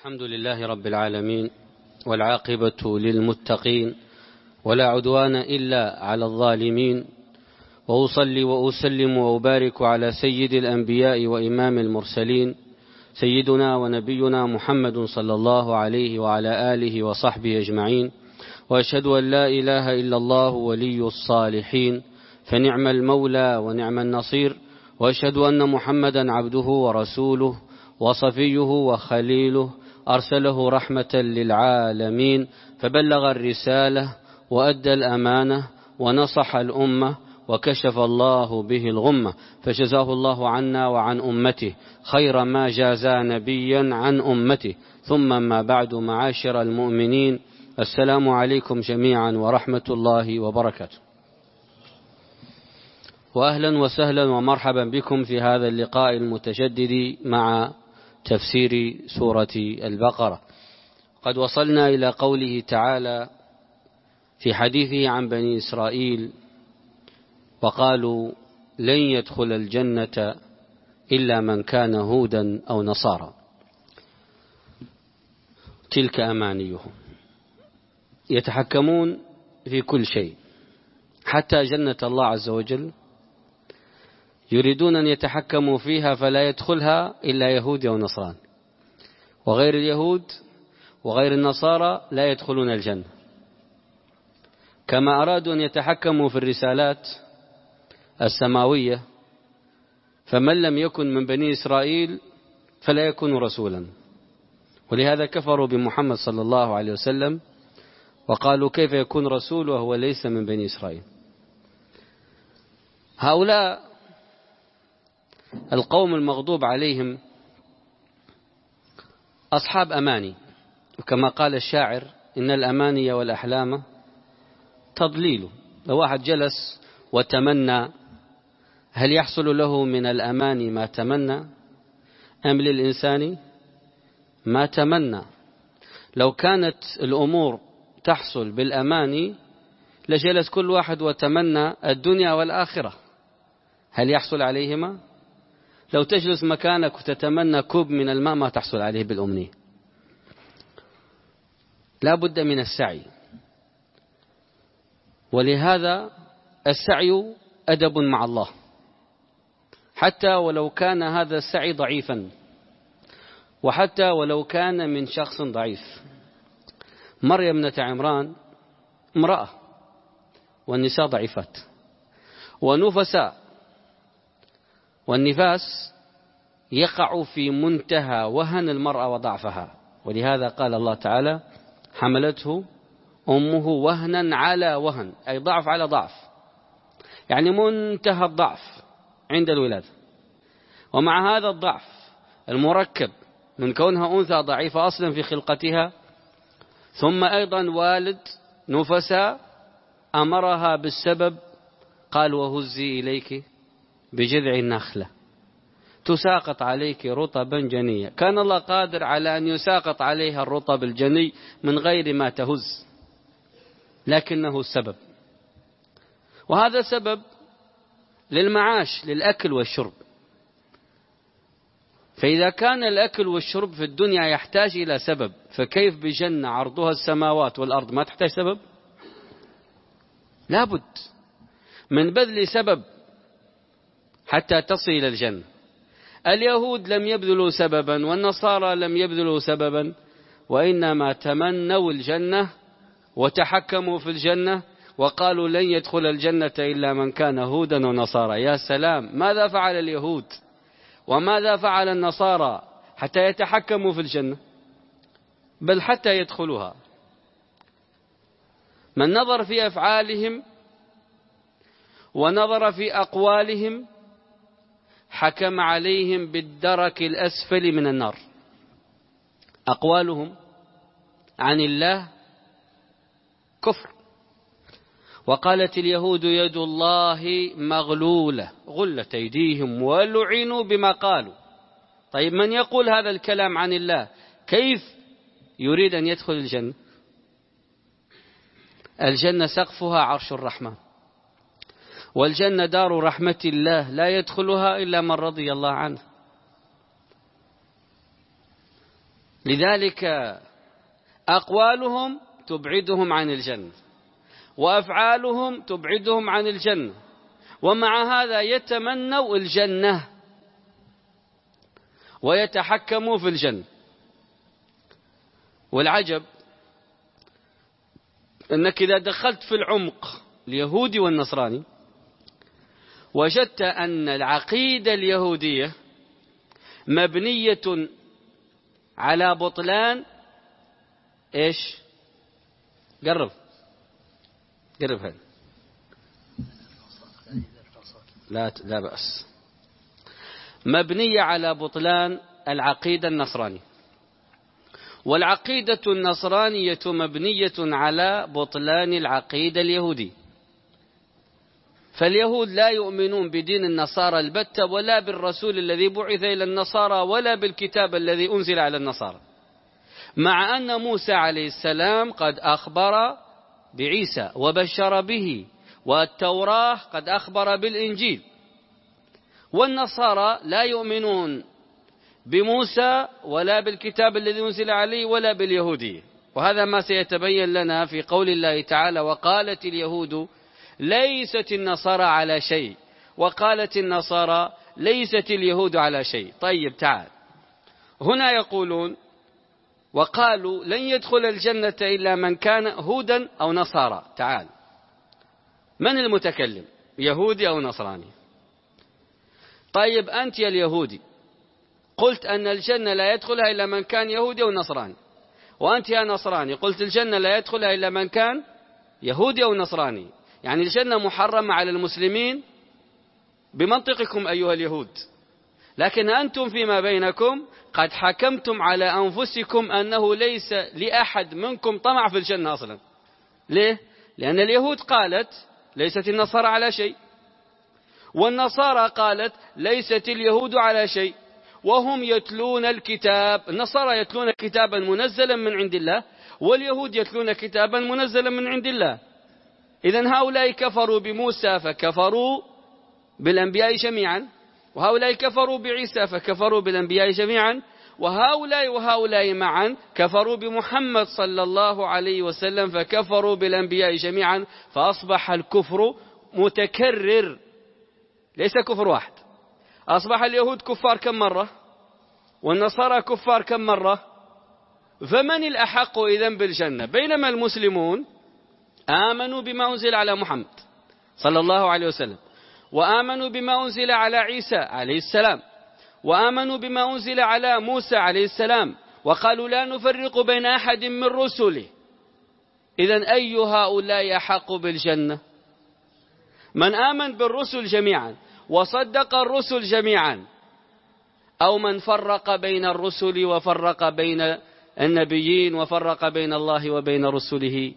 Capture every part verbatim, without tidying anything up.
الحمد لله رب العالمين، والعاقبة للمتقين، ولا عدوان إلا على الظالمين، وأصلي وأسلم وأبارك على سيد الأنبياء وإمام المرسلين سيدنا ونبينا محمد صلى الله عليه وعلى آله وصحبه أجمعين. وأشهد أن لا إله إلا الله ولي الصالحين، فنعم المولى ونعم النصير. وأشهد أن محمدا عبده ورسوله وصفيه وخليله، أرسله رحمة للعالمين، فبلغ الرسالة وأدى الأمانة ونصح الأمة، وكشف الله به الغمة، فجزاه الله عنا وعن أمته خير ما جازى نبيا عن أمته. ثم ما بعد، معاشر المؤمنين، السلام عليكم جميعا ورحمة الله وبركاته، وأهلا وسهلا ومرحبا بكم في هذا اللقاء المتجدد مع تفسير سورة البقرة. قد وصلنا إلى قوله تعالى في حديثه عن بني إسرائيل: وقالوا لن يدخل الجنة إلا من كان هودا أو نصارى، تلك أمانيهم. يتحكمون في كل شيء، حتى جنة الله عز وجل يريدون أن يتحكموا فيها، فلا يدخلها إلا يهود أو نصران، وغير اليهود وغير النصارى لا يدخلون الجنة. كما أرادوا أن يتحكموا في الرسالات السماوية، فمن لم يكن من بني إسرائيل فلا يكون رسولا، ولهذا كفروا بمحمد صلى الله عليه وسلم وقالوا كيف يكون رسول وهو ليس من بني إسرائيل. هؤلاء القوم المغضوب عليهم أصحاب أماني، وكما قال الشاعر: إن الأماني والأحلام تضليل. لو واحد جلس وتمنى، هل يحصل له من الأماني ما تمنى أم للإنسان ما تمنى؟ لو كانت الأمور تحصل بالأماني لجلس كل واحد وتمنى الدنيا والآخرة. هل يحصل عليهما؟ لو تجلس مكانك وتتمنى كوب من الماء ما تحصل عليه بالأمنية. لا بد من السعي، ولهذا السعي أدب مع الله، حتى ولو كان هذا السعي ضعيفا، وحتى ولو كان من شخص ضعيف. مريم ابنة عمران امرأة، والنساء ضعيفات ونفساء، والنفاس يقع في منتهى وهن المرأة وضعفها، ولهذا قال الله تعالى: حملته أمه وهنا على وهن، أي ضعف على ضعف، يعني منتهى الضعف عند الولادة. ومع هذا الضعف المركب من كونها أنثى ضعيفة أصلا في خلقتها، ثم أيضا والد نفساء أمرها بالسبب، قال: وهزي إليك بجذع النخلة تساقط عليك رطبا جنيا. كان الله قادر على أن يساقط عليها الرطب الجني من غير ما تهز، لكنه السبب، وهذا سبب للمعاش، للأكل والشرب. فإذا كان الأكل والشرب في الدنيا يحتاج إلى سبب، فكيف بجنة عرضها السماوات والأرض ما تحتاج سبب؟ لابد من بذل سبب حتى تصل إلى الجنة. اليهود لم يبذلوا سببا، والنصارى لم يبذلوا سببا، وإنما تمنوا الجنة وتحكموا في الجنة، وقالوا لن يدخل الجنة إلا من كان هودا ونصارى. يا سلام، ماذا فعل اليهود وماذا فعل النصارى حتى يتحكموا في الجنة، بل حتى يدخلوها؟ من نظر في أفعالهم ونظر في أقوالهم حكم عليهم بالدرك الأسفل من النار. أقوالهم عن الله كفر. وقالت اليهود يد الله مغلولة، غلت أيديهم ولعنوا بما قالوا. طيب، من يقول هذا الكلام عن الله كيف يريد أن يدخل الجنة؟ الجنة سقفها عرش الرحمن، والجنة دار رحمة الله، لا يدخلها إلا من رضي الله عنه. لذلك أقوالهم تبعدهم عن الجنة، وأفعالهم تبعدهم عن الجنة، ومع هذا يتمنوا الجنة ويتحكموا في الجنة. والعجب أنك إذا دخلت في العمق اليهودي والنصراني وجدت أن العقيدة اليهودية مبنية على بطلان إيش؟ قرب قرب هذا لا لا بأس. مبنية على بطلان العقيدة النصرانية، والعقيدة النصرانية مبنية على بطلان العقيدة اليهودية. فاليهود لا يؤمنون بدين النصارى البتة، ولا بالرسول الذي بعث إلى النصارى، ولا بالكتاب الذي أنزل على النصارى، مع أن موسى عليه السلام قد أخبر بعيسى وبشر به، والتوراة قد أخبر بالإنجيل. والنصارى لا يؤمنون بموسى ولا بالكتاب الذي أنزل عليه ولا باليهودية. وهذا ما سيتبين لنا في قول الله تعالى: وقالت اليهود ليست النصارى على شيء، وقالت النصارى ليست اليهود على شيء. طيب تعال، هنا يقولون وقالوا لن يدخل الجنة إلا من كان هودا أو نصارى. تعال، من المتكلم، يهودي أو نصراني؟ طيب أنت يا اليهودي قلت أن الجنة لا يدخلها إلا من كان يهودي أو نصراني، وأنت يا نصراني قلت الجنة لا يدخلها إلا من كان يهودي أو نصراني. يعني الجنة محرمة على المسلمين بمنطقكم أيها اليهود، لكن أنتم فيما بينكم قد حكمتم على أنفسكم أنه ليس لأحد منكم طمع في الجنة أصلا. ليه؟ لأن اليهود قالت ليست النصارى على شيء، والنصارى قالت ليست اليهود على شيء، وهم يتلون الكتاب. النصارى يتلون كتابا منزلا من عند الله، واليهود يتلون كتابا منزلا من عند الله. إذن هؤلاء كفروا بموسى فكفروا بالأنبياء جميعا، وهؤلاء كفروا بعيسى فكفروا بالأنبياء جميعا، وهؤلاء وهؤلاء معا كفروا بمحمد صلى الله عليه وسلم فكفروا بالأنبياء جميعا. فأصبح الكفر متكرر، ليس كفر واحد. أصبح اليهود كفار كم مرة؟ والنصارى كفار كم مرة؟ فمن الأحق إذن بالجنة؟ بينما المسلمون آمنوا بما أنزل على محمد صلى الله عليه وسلم، وآمنوا بما أنزل على عيسى عليه السلام، وآمنوا بما أنزل على موسى عليه السلام، وقالوا لا نفرق بين أحد من رسله. إذن أي هؤلاء يحق بالجنة؟ من آمن بالرسل جميعا وصدق الرسل جميعا، أو من فرق بين الرسل وفرق بين النبيين وفرق بين الله وبين رسله.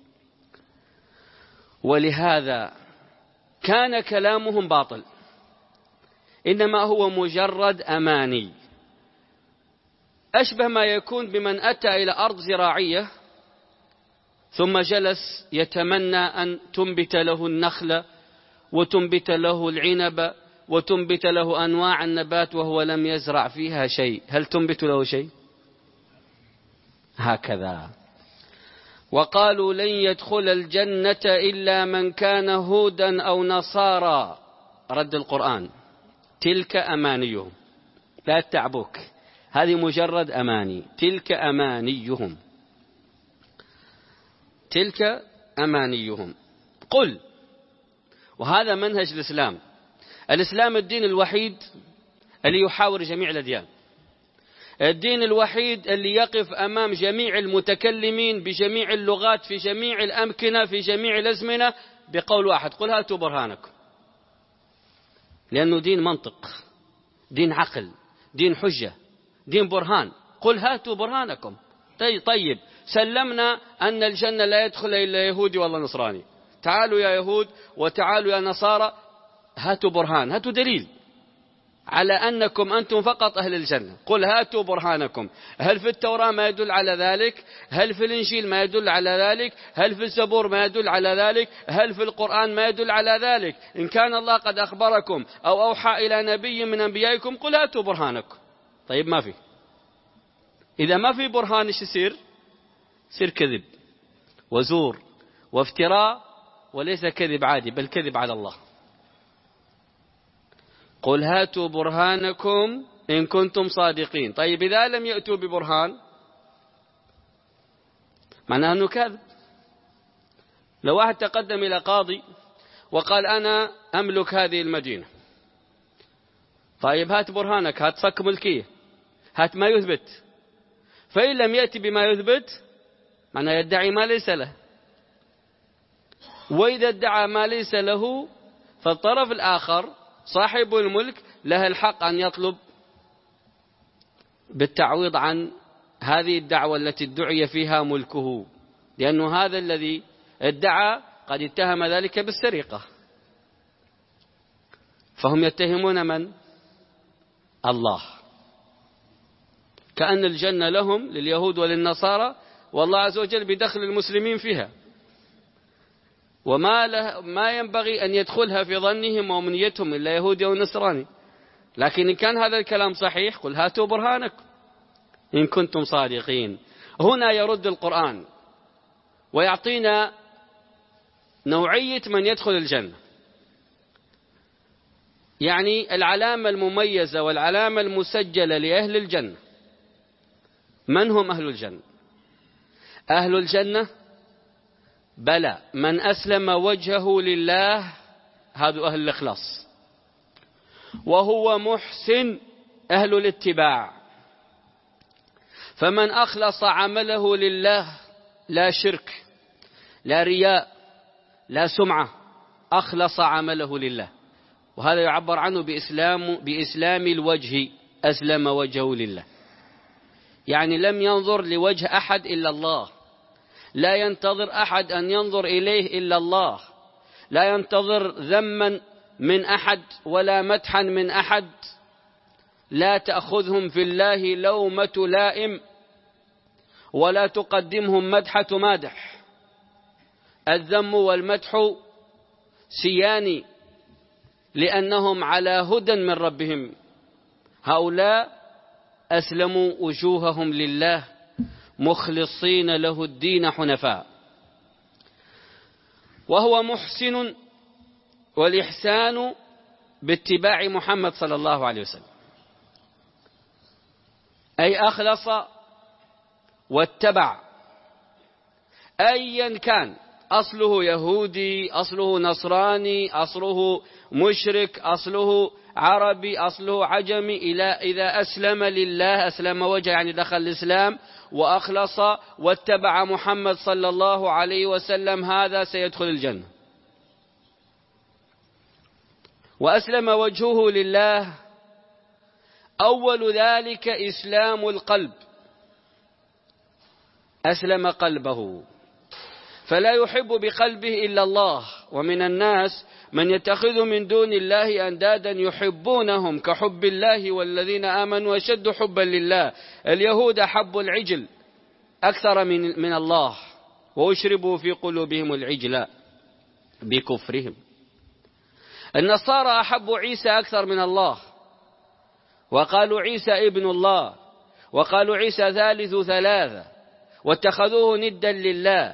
ولهذا كان كلامهم باطل، إنما هو مجرد أماني، أشبه ما يكون بمن أتى إلى أرض زراعية ثم جلس يتمنى أن تنبت له النخل وتنبت له العنب وتنبت له أنواع النبات وهو لم يزرع فيها شيء. هل تنبت له شيء؟ هكذا. وقالوا لن يدخل الجنة إلا من كان هودا أو نصارى. رد القرآن: تلك أمانيهم، لا تعبوك، هذه مجرد أماني، تلك أمانيهم، تلك أمانيهم. قل، وهذا منهج الإسلام. الإسلام الدين الوحيد اللي يحاور جميع الأديان، الدين الوحيد اللي يقف أمام جميع المتكلمين بجميع اللغات في جميع الأمكنة في جميع الأزمنة بقول واحد: قل هاتوا برهانكم. لأنه دين منطق، دين عقل، دين حجة، دين برهان. قل هاتوا برهانكم. طيب سلمنا أن الجنة لا يدخل إلا يهودي ولا نصراني، تعالوا يا يهود وتعالوا يا نصارى، هاتوا برهان، هاتوا دليل على أنكم أنتم فقط أهل الجنة. قل هاتوا برهانكم. هل في التوراة ما يدل على ذلك؟ هل في الإنجيل ما يدل على ذلك؟ هل في الزبور ما يدل على ذلك؟ هل في القرآن ما يدل على ذلك؟ إن كان الله قد أخبركم أو أوحى إلى نبي من أنبيائكم قل هاتوا برهانكم. طيب ما في. إذا ما في برهان إيش يصير؟ يصير كذب وزور وافتراء، وليس كذب عادي بل كذب على الله. قل هاتوا برهانكم إن كنتم صادقين. طيب إذا لم يأتوا ببرهان معناه أنه كاذب. لو واحد تقدم إلى قاضي وقال أنا أملك هذه المدينة، طيب هات برهانك، هات صك ملكية، هات ما يثبت. فإن لم يأتي بما يثبت معناه يدعي ما ليس له. وإذا ادعى ما ليس له فالطرف الآخر صاحب الملك له الحق أن يطلب بالتعويض عن هذه الدعوة التي ادعي فيها ملكه، لأنه هذا الذي ادعى قد اتهم ذلك بالسرقة. فهم يتهمون من؟ الله. كأن الجنة لهم لليهود وللنصارى، والله عز وجل بدخل المسلمين فيها، وما له ما ينبغي أن يدخلها في ظنهم ومنيتهم إلا يهودي أو نصراني. لكن إن كان هذا الكلام صحيح قل هاتوا برهانكم إن كنتم صادقين. هنا يرد القرآن ويعطينا نوعية من يدخل الجنة، يعني العلامة المميزة والعلامة المسجلة لأهل الجنة. من هم أهل الجنة؟ أهل الجنة بلى من أسلم وجهه لله، هذا أهل الإخلاص، وهو محسن أهل الاتباع. فمن أخلص عمله لله، لا شرك لا رياء لا سمعة، أخلص عمله لله، وهذا يعبر عنه بإسلام, بإسلام الوجه، أسلم وجهه لله، يعني لم ينظر لوجه أحد إلا الله، لا ينتظر أحد أن ينظر إليه إلا الله، لا ينتظر ذما من أحد ولا مدحا من أحد، لا تأخذهم في الله لومة لائم ولا تقدمهم مدحة مادح. الذم والمدح سيان لأنهم على هدى من ربهم. هؤلاء أسلموا وجوههم لله مخلصين له الدين حنفاء. وهو محسن، والإحسان باتباع محمد صلى الله عليه وسلم، أي أخلص واتبع أيا كان، أصله يهودي، أصله نصراني، أصله مشرك، أصله عربي، أصله عجمي، إلى إذا أسلم لله، أسلم وجهه يعني دخل الإسلام وأخلص واتبع محمد صلى الله عليه وسلم، هذا سيدخل الجنة. وأسلم وجهه لله أول ذلك إسلام القلب، أسلم قلبه، فلا يحب بقلبه إلا الله. ومن الناس من يتخذ من دون الله أندادا يحبونهم كحب الله والذين آمنوا أشد حبا لله. اليهود حبوا العجل أكثر من, من الله، وأشربوا في قلوبهم العجل بكفرهم. النصارى أحبوا عيسى أكثر من الله، وقالوا عيسى ابن الله، وقالوا عيسى ثالث ثلاثة، واتخذوه ندا لله.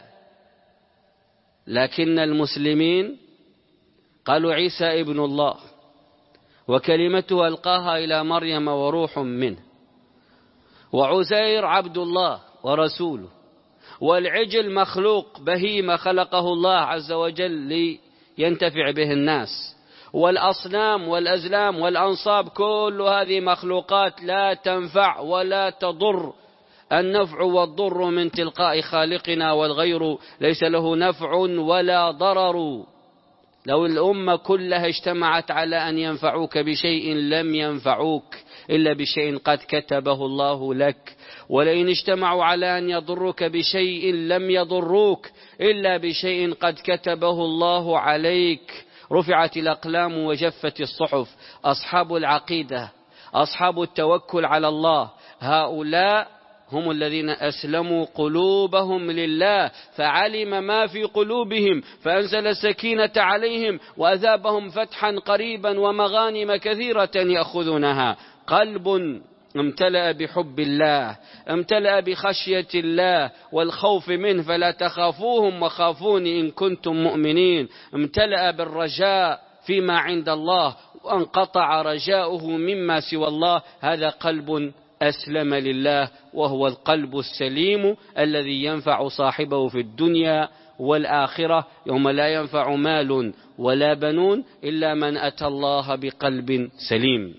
لكن المسلمين قالوا عيسى ابن الله وكلمته ألقاها إلى مريم وروح منه، وعزير عبد الله ورسوله، والعجل مخلوق بهيمة خلقه الله عز وجل لينتفع به الناس، والأصنام والأزلام والأنصاب كل هذه مخلوقات لا تنفع ولا تضر. النفع والضر من تلقاء خالقنا، والغير ليس له نفع ولا ضرر. لو الأمة كلها اجتمعت على أن ينفعوك بشيء لم ينفعوك إلا بشيء قد كتبه الله لك، ولئن اجتمعوا على أن يضروك بشيء لم يضروك إلا بشيء قد كتبه الله عليك. رفعت الأقلام وجفت الصحف. أصحاب العقيدة، أصحاب التوكل على الله، هؤلاء هم الذين أسلموا قلوبهم لله، فعلم ما في قلوبهم فأنزل السكينة عليهم وأذابهم فتحا قريبا ومغانم كثيرة يأخذونها. قلب امتلأ بحب الله، امتلأ بخشية الله والخوف منه، فلا تخافوهم وخافوني إن كنتم مؤمنين، امتلأ بالرجاء فيما عند الله وانقطع رجاؤه مما سوى الله. هذا قلب أسلم لله، وهو القلب السليم الذي ينفع صاحبه في الدنيا والآخرة، يوم لا ينفع مال ولا بنون إلا من أتى الله بقلب سليم.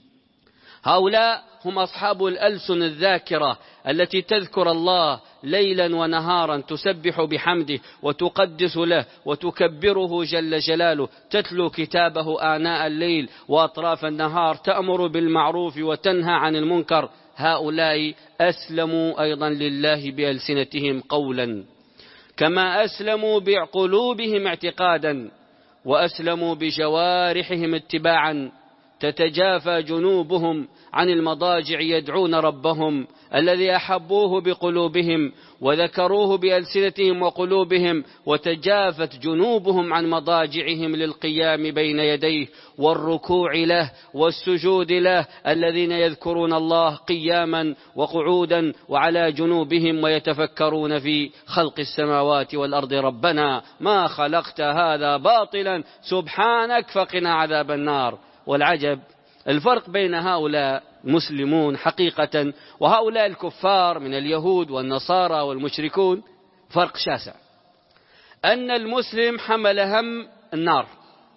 هؤلاء هم أصحاب الألسن الذاكرة التي تذكر الله ليلا ونهارا، تسبح بحمده وتقدس له وتكبره جل جلاله، تتلو كتابه آناء الليل وأطراف النهار، تأمر بالمعروف وتنهى عن المنكر. هؤلاء أسلموا أيضا لله بألسنتهم قولا، كما أسلموا بقلوبهم اعتقادا، وأسلموا بجوارحهم اتباعا. تتجافى جنوبهم عن المضاجع يدعون ربهم الذي أحبوه بقلوبهم وذكروه بألسنتهم وقلوبهم، وتجافت جنوبهم عن مضاجعهم للقيام بين يديه والركوع له والسجود له، الذين يذكرون الله قياما وقعودا وعلى جنوبهم ويتفكرون في خلق السماوات والأرض. ربنا ما خلقت هذا باطلا سبحانك فقنا عذاب النار. والعجب الفرق بين هؤلاء المسلمون حقيقة وهؤلاء الكفار من اليهود والنصارى والمشركون فرق شاسع. أن المسلم حمل هم النار،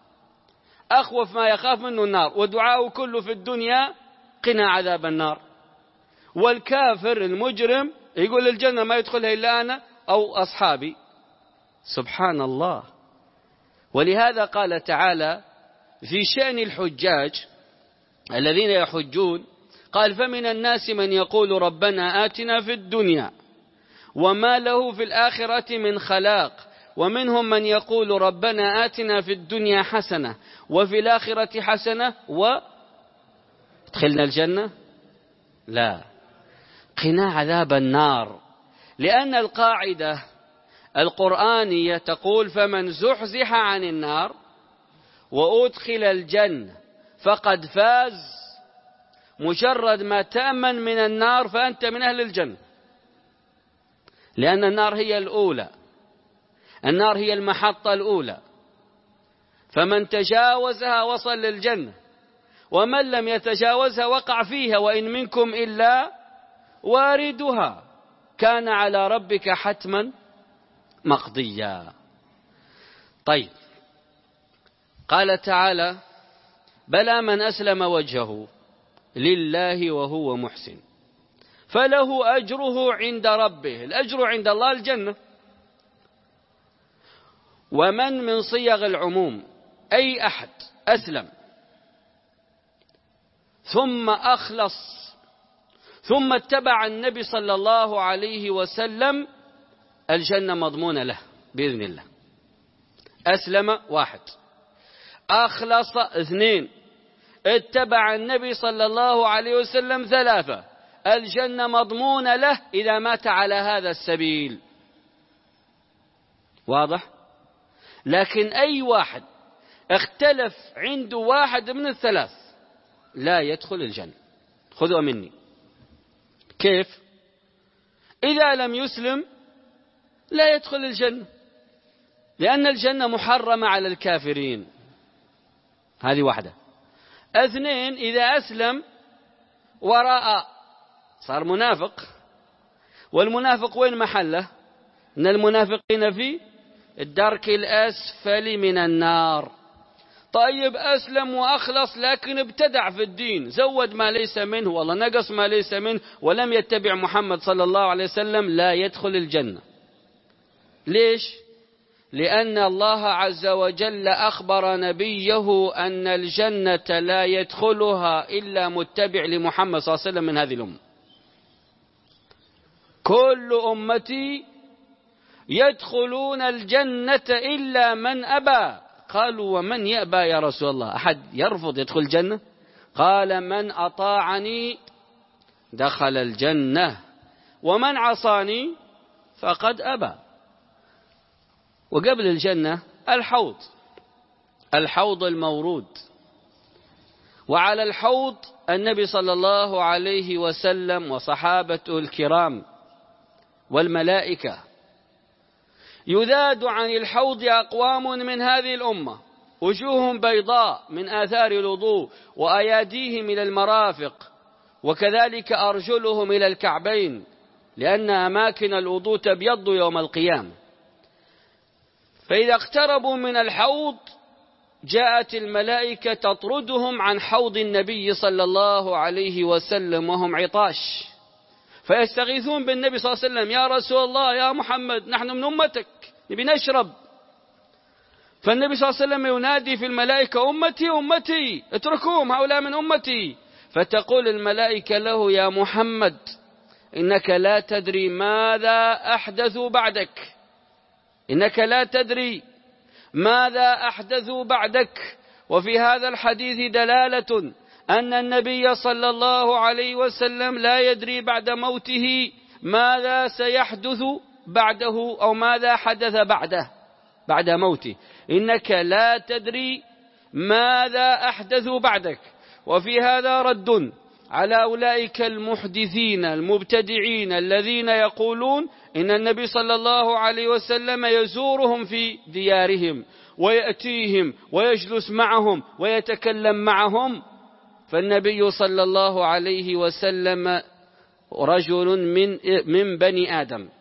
أخوف ما يخاف منه النار، ودعاءه كله في الدنيا قنا عذاب النار. والكافر المجرم يقول الجنة ما يدخلها إلا أنا أو أصحابي. سبحان الله. ولهذا قال تعالى في شأن الحجاج الذين يحجون، قال فمن الناس من يقول ربنا آتنا في الدنيا وما له في الآخرة من خلاق، ومنهم من يقول ربنا آتنا في الدنيا حسنة وفي الآخرة حسنة وادخلنا الجنة، لا، قنا عذاب النار. لأن القاعدة القرآنية تقول فمن زحزح عن النار وأدخل الجنة فقد فاز. مجرد ما تأمن من النار فأنت من أهل الجنة، لأن النار هي الأولى، النار هي المحطة الأولى، فمن تجاوزها وصل للجنة، ومن لم يتجاوزها وقع فيها. وإن منكم إلا واردها كان على ربك حتما مقضيا. طيب، قال تعالى بلى من أسلم وجهه لله وهو محسن فله أجره عند ربه. الأجر عند الله الجنة. ومن من صيغ العموم، أي أحد أسلم ثم أخلص ثم اتبع النبي صلى الله عليه وسلم الجنة مضمونة له بإذن الله. أسلم واحد، أخلص اثنين، اتبع النبي صلى الله عليه وسلم ثلاثة، الجنة مضمونة له إذا مات على هذا السبيل. واضح؟ لكن أي واحد اختلف عنده واحد من الثلاث لا يدخل الجنة. خذوا مني. كيف؟ إذا لم يسلم لا يدخل الجنة، لأن الجنة محرمة على الكافرين. هذه واحدة. اثنين، إذا أسلم وراء صار منافق، والمنافق وين محله؟ إن المنافقين في الدرك الأسفل من النار. طيب، أسلم وأخلص لكن ابتدع في الدين، زود ما ليس منه والله نقص ما ليس منه ولم يتبع محمد صلى الله عليه وسلم، لا يدخل الجنة. ليش؟ لأن الله عز وجل أخبر نبيه أن الجنة لا يدخلها إلا متبع لمحمد صلى الله عليه وسلم من هذه الأمة. كل أمتي يدخلون الجنة إلا من أبى. قالوا ومن يأبى يا رسول الله؟ أحد يرفض يدخل الجنة؟ قال من أطاعني دخل الجنة ومن عصاني فقد أبى. وقبل الجنة الحوض، الحوض المورود، وعلى الحوض النبي صلى الله عليه وسلم وصحابته الكرام والملائكة يذاد عن الحوض أقوام من هذه الأمة وجوههم بيضاء من آثار الوضوء وأياديهم إلى المرافق وكذلك أرجلهم إلى الكعبين، لأن أماكن الوضوء تبيض يوم القيامة. فإذا اقتربوا من الحوض جاءت الملائكة تطردهم عن حوض النبي صلى الله عليه وسلم وهم عطاش، فيستغيثون بالنبي صلى الله عليه وسلم: يا رسول الله، يا محمد، نحن من أمتك نبي نشرب. فالنبي صلى الله عليه وسلم ينادي في الملائكة: أمتي أمتي، اتركوهم، هؤلاء من أمتي. فتقول الملائكة له: يا محمد، إنك لا تدري ماذا أحدثوا بعدك، إنك لا تدري ماذا أحدثوا بعدك. وفي هذا الحديث دلالة أن النبي صلى الله عليه وسلم لا يدري بعد موته ماذا سيحدث بعده أو ماذا حدث بعده بعد موته. إنك لا تدري ماذا أحدثوا بعدك. وفي هذا رد على أولئك المحدثين المبتدعين الذين يقولون إن النبي صلى الله عليه وسلم يزورهم في ديارهم ويأتيهم ويجلس معهم ويتكلم معهم. فالنبي صلى الله عليه وسلم رجل من من بني آدم،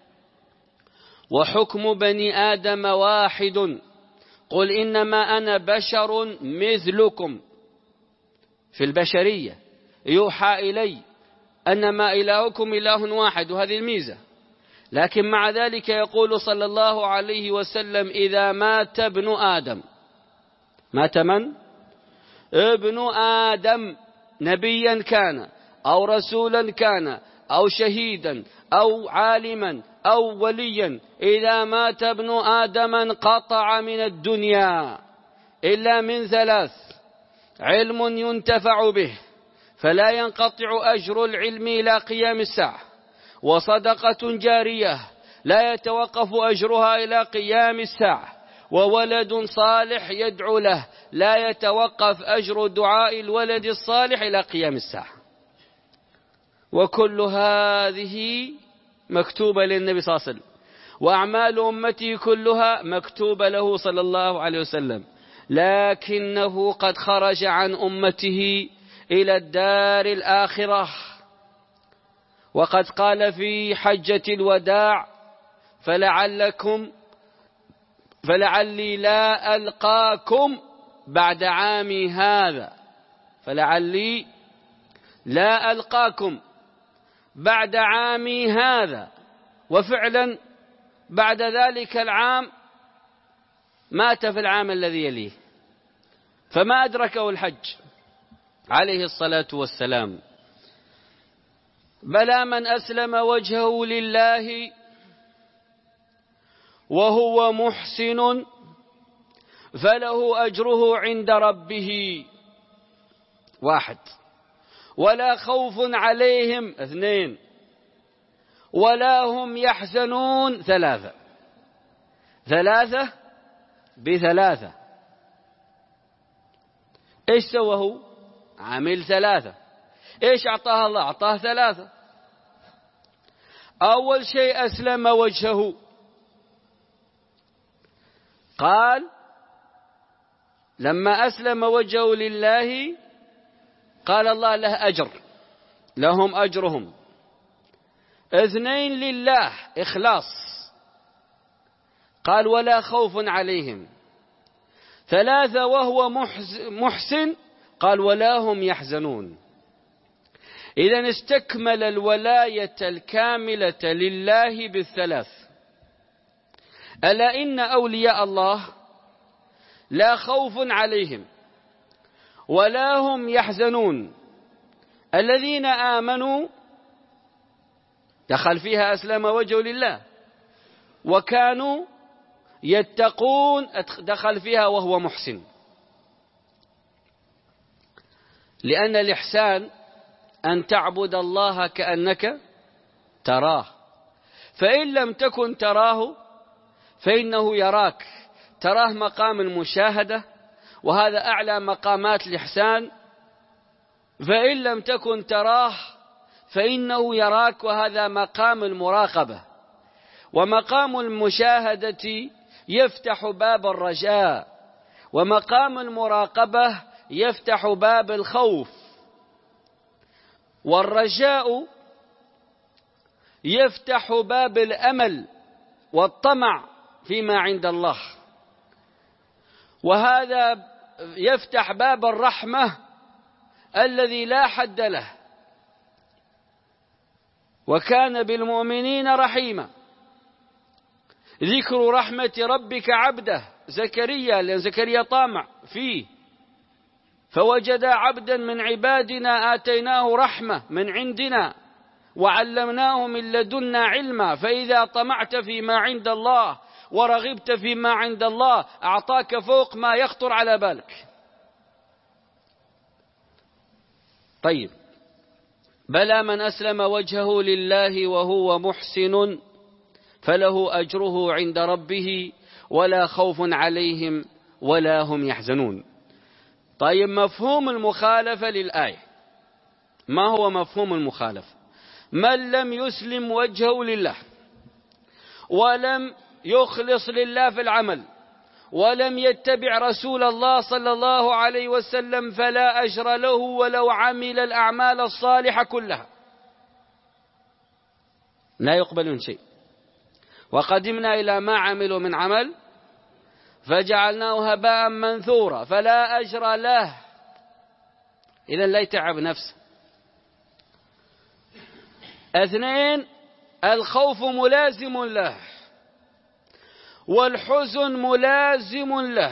وحكم بني آدم واحد. قل إنما أنا بشر مثلكم في البشرية، يوحى إلي أنما إلهكم إله واحد، وهذه الميزة. لكن مع ذلك يقول صلى الله عليه وسلم: إذا مات ابن آدم، مات من؟ ابن آدم، نبيا كان أو رسولا كان أو شهيدا أو عالما أو وليا، إذا مات ابن آدم انقطع من الدنيا إلا من ثلاث: علم ينتفع به فلا ينقطع أجر العلم إلى قيام الساعة، وصدقة جارية لا يتوقف أجرها إلى قيام الساعة، وولد صالح يدعو له لا يتوقف أجر دعاء الولد الصالح إلى قيام الساعة. وكل هذه مكتوبة للنبي صلى الله عليه وسلم، وأعمال أمته كلها مكتوبة له صلى الله عليه وسلم، لكنه قد خرج عن أمته إلى الدار الآخرة. وقد قال في حجة الوداع: فلعلكم فلعلي لا ألقاكم بعد عامي هذا، فلعلي لا ألقاكم بعد عامي هذا. وفعلا بعد ذلك العام مات في العام الذي يليه، فما أدركه الحج عليه الصلاة والسلام. بلى من أسلم وجهه لله وهو محسن فله أجره عند ربه، واحد. ولا خوف عليهم، اثنين. ولا هم يحزنون، ثلاثة. ثلاثة بثلاثة. ايش سوى هو؟ عمل ثلاثة. ايش اعطاه الله؟ اعطاه ثلاثة. اول شيء اسلم وجهه، قال لما اسلم وجهه لله قال الله له اجر، لهم اجرهم. اثنين لله، اخلاص، قال ولا خوف عليهم. ثلاثة وهو محسن، قال ولا هم يحزنون. إذن استكمل الولاية الكاملة لله بالثلاث. ألا إن أولياء الله لا خوف عليهم ولا هم يحزنون. الذين آمنوا دخل فيها أسلم وجهه لله، وكانوا يتقون دخل فيها وهو محسن. لأن الإحسان أن تعبد الله كأنك تراه، فإن لم تكن تراه فإنه يراك. تراه مقام المشاهدة، وهذا أعلى مقامات الإحسان، فإن لم تكن تراه فإنه يراك، وهذا مقام المراقبة. ومقام المشاهدة يفتح باب الرجاء، ومقام المراقبة يفتح باب الخوف، والرجاء يفتح باب الأمل والطمع فيما عند الله، وهذا يفتح باب الرحمة الذي لا حد له، وكان بالمؤمنين رحيما. ذكر رحمة ربك عبده زكريا، لأن زكريا طامع فيه، فوجد عبدا من عبادنا آتيناه رحمة من عندنا وعلمناه من لدنا علما، فإذا طمعت فيما عند الله ورغبت فيما عند الله أعطاك فوق ما يخطر على بالك. طيب، بلى من أسلم وجهه لله وهو محسن فله أجره عند ربه ولا خوف عليهم ولا هم يحزنون. طيب، مفهوم المخالفة للآية، ما هو مفهوم المخالفة؟ من لم يسلم وجهه لله ولم يخلص لله في العمل ولم يتبع رسول الله صلى الله عليه وسلم فلا أجر له ولو عمل الأعمال الصالحة كلها، لا يقبل من شيء. وقدمنا إلى ما عملوا من عمل فجعلناه هباء منثورا فلا أجر له، إذا لا يتعب نفسه. اثنين، الخوف ملازم له والحزن ملازم له.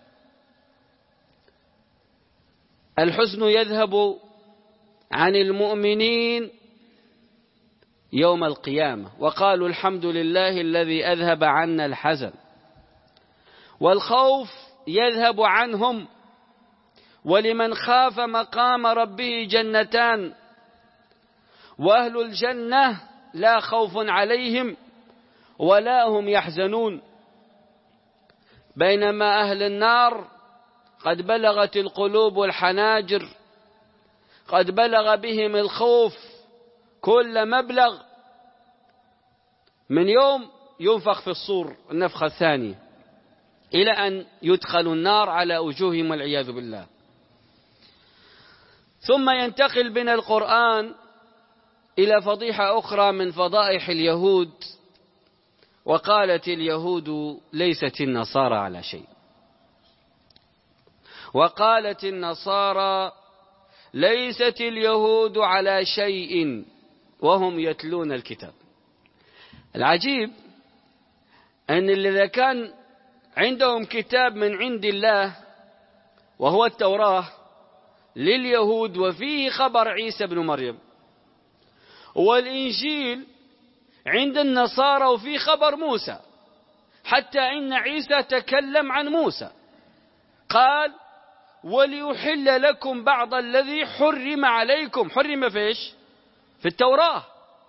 الحزن يذهب عن المؤمنين يوم القيامة، وقالوا الحمد لله الذي أذهب عنا الحزن. والخوف يذهب عنهم، ولمن خاف مقام ربه جنتان، وأهل الجنة لا خوف عليهم ولا هم يحزنون، بينما أهل النار قد بلغت القلوب الحناجر، قد بلغ بهم الخوف كل مبلغ، من يوم ينفخ في الصور النفخة الثانية إلى أن يدخلوا النار على وجوههم والعياذ بالله. ثم ينتقل بنا القرآن إلى فضيحة أخرى من فضائح اليهود، وقالت اليهود ليست النصارى على شيء، وقالت النصارى ليست اليهود على شيء وهم يتلون الكتاب. العجيب أن إذا كان عندهم كتاب من عند الله وهو التوراة لليهود وفيه خبر عيسى بن مريم، والإنجيل عند النصارى وفيه خبر موسى، حتى إن عيسى تكلم عن موسى قال وليحل لكم بعض الذي حرم عليكم. حرم فيش؟ في التوراة.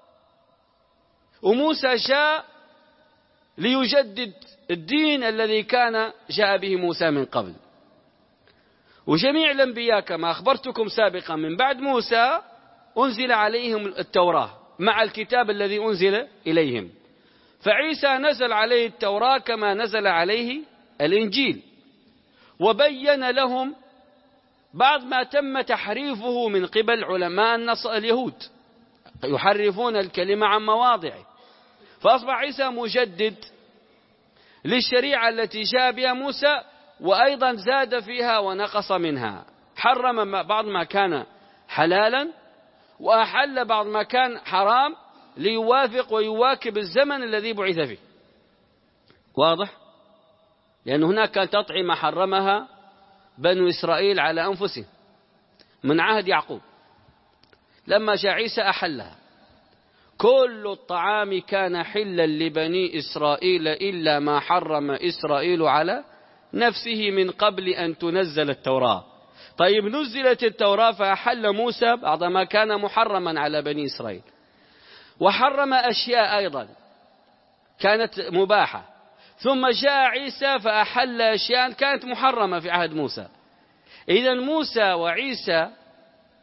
وموسى جاء ليجدد الدين الذي كان جاء به موسى من قبل. وجميع الأنبياء كما أخبرتكم سابقا من بعد موسى أنزل عليهم التوراة مع الكتاب الذي أنزل إليهم، فعيسى نزل عليه التوراة كما نزل عليه الإنجيل، وبين لهم بعض ما تم تحريفه من قبل علماء اليهود، يحرفون الكلمة عن مواضعه، فأصبح عيسى مجدد للشريعة التي جاء بها موسى، وأيضا زاد فيها ونقص منها، حرم بعض ما كان حلالا وأحل بعض ما كان حرام ليوافق ويواكب الزمن الذي بعث فيه. واضح؟ لأن هناك كانت أطعمة حرمها بنو إسرائيل على أنفسهم من عهد يعقوب، لما جاء عيسى أحلها. كل الطعام كان حلا لبني إسرائيل إلا ما حرم إسرائيل على نفسه من قبل أن تنزل التوراة. طيب، نزلت التوراة فأحل موسى بعض ما كان محرما على بني إسرائيل، وحرم أشياء أيضا كانت مباحة، ثم جاء عيسى فأحل أشياء كانت محرمة في عهد موسى. إذن موسى وعيسى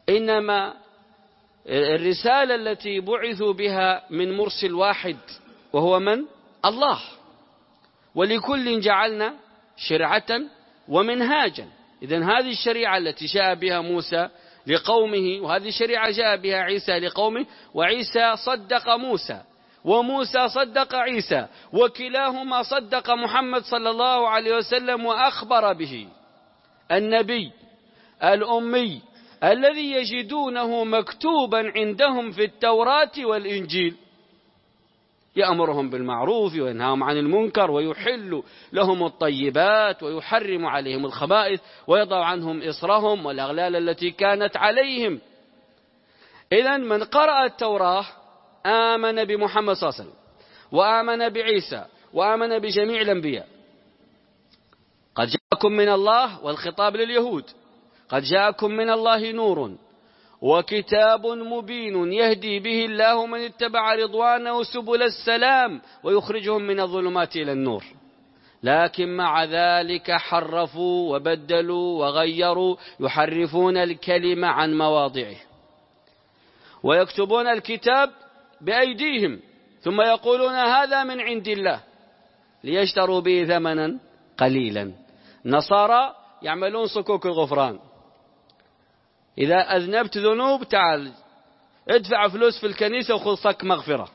إنما الرسالة التي بعثوا بها من مرسل واحد، وهو من؟ الله. ولكل جعلنا شرعة ومنهاجا. إذن هذه الشريعة التي جاء بها موسى لقومه، وهذه الشريعة جاء بها عيسى لقومه، وعيسى صدق موسى، وموسى صدق عيسى، وكلاهما صدق محمد صلى الله عليه وسلم وأخبر به. النبي الأمي الذي يجدونه مكتوبا عندهم في التوراة والإنجيل، يأمرهم بالمعروف وينهاهم عن المنكر ويحل لهم الطيبات ويحرم عليهم الخبائث ويضع عنهم إصرهم والأغلال التي كانت عليهم. إذن من قرأ التوراة آمن بمحمد صلى الله عليه وسلم، وآمن بعيسى، وآمن بجميع الأنبياء. قد جاءكم من الله، والخطاب لليهود، قد جاءكم من الله نور وكتاب مبين يهدي به الله من اتبع رضوانه سبل السلام ويخرجهم من الظلمات إلى النور. لكن مع ذلك حرفوا وبدلوا وغيروا، يحرفون الكلمة عن مواضعه، ويكتبون الكتاب بأيديهم ثم يقولون هذا من عند الله ليشتروا به ثمنا قليلا. نصارى يعملون صكوك الغفران، إذا أذنبت ذنوب تعال ادفع فلوس في الكنيسة وخذ صك مغفرة.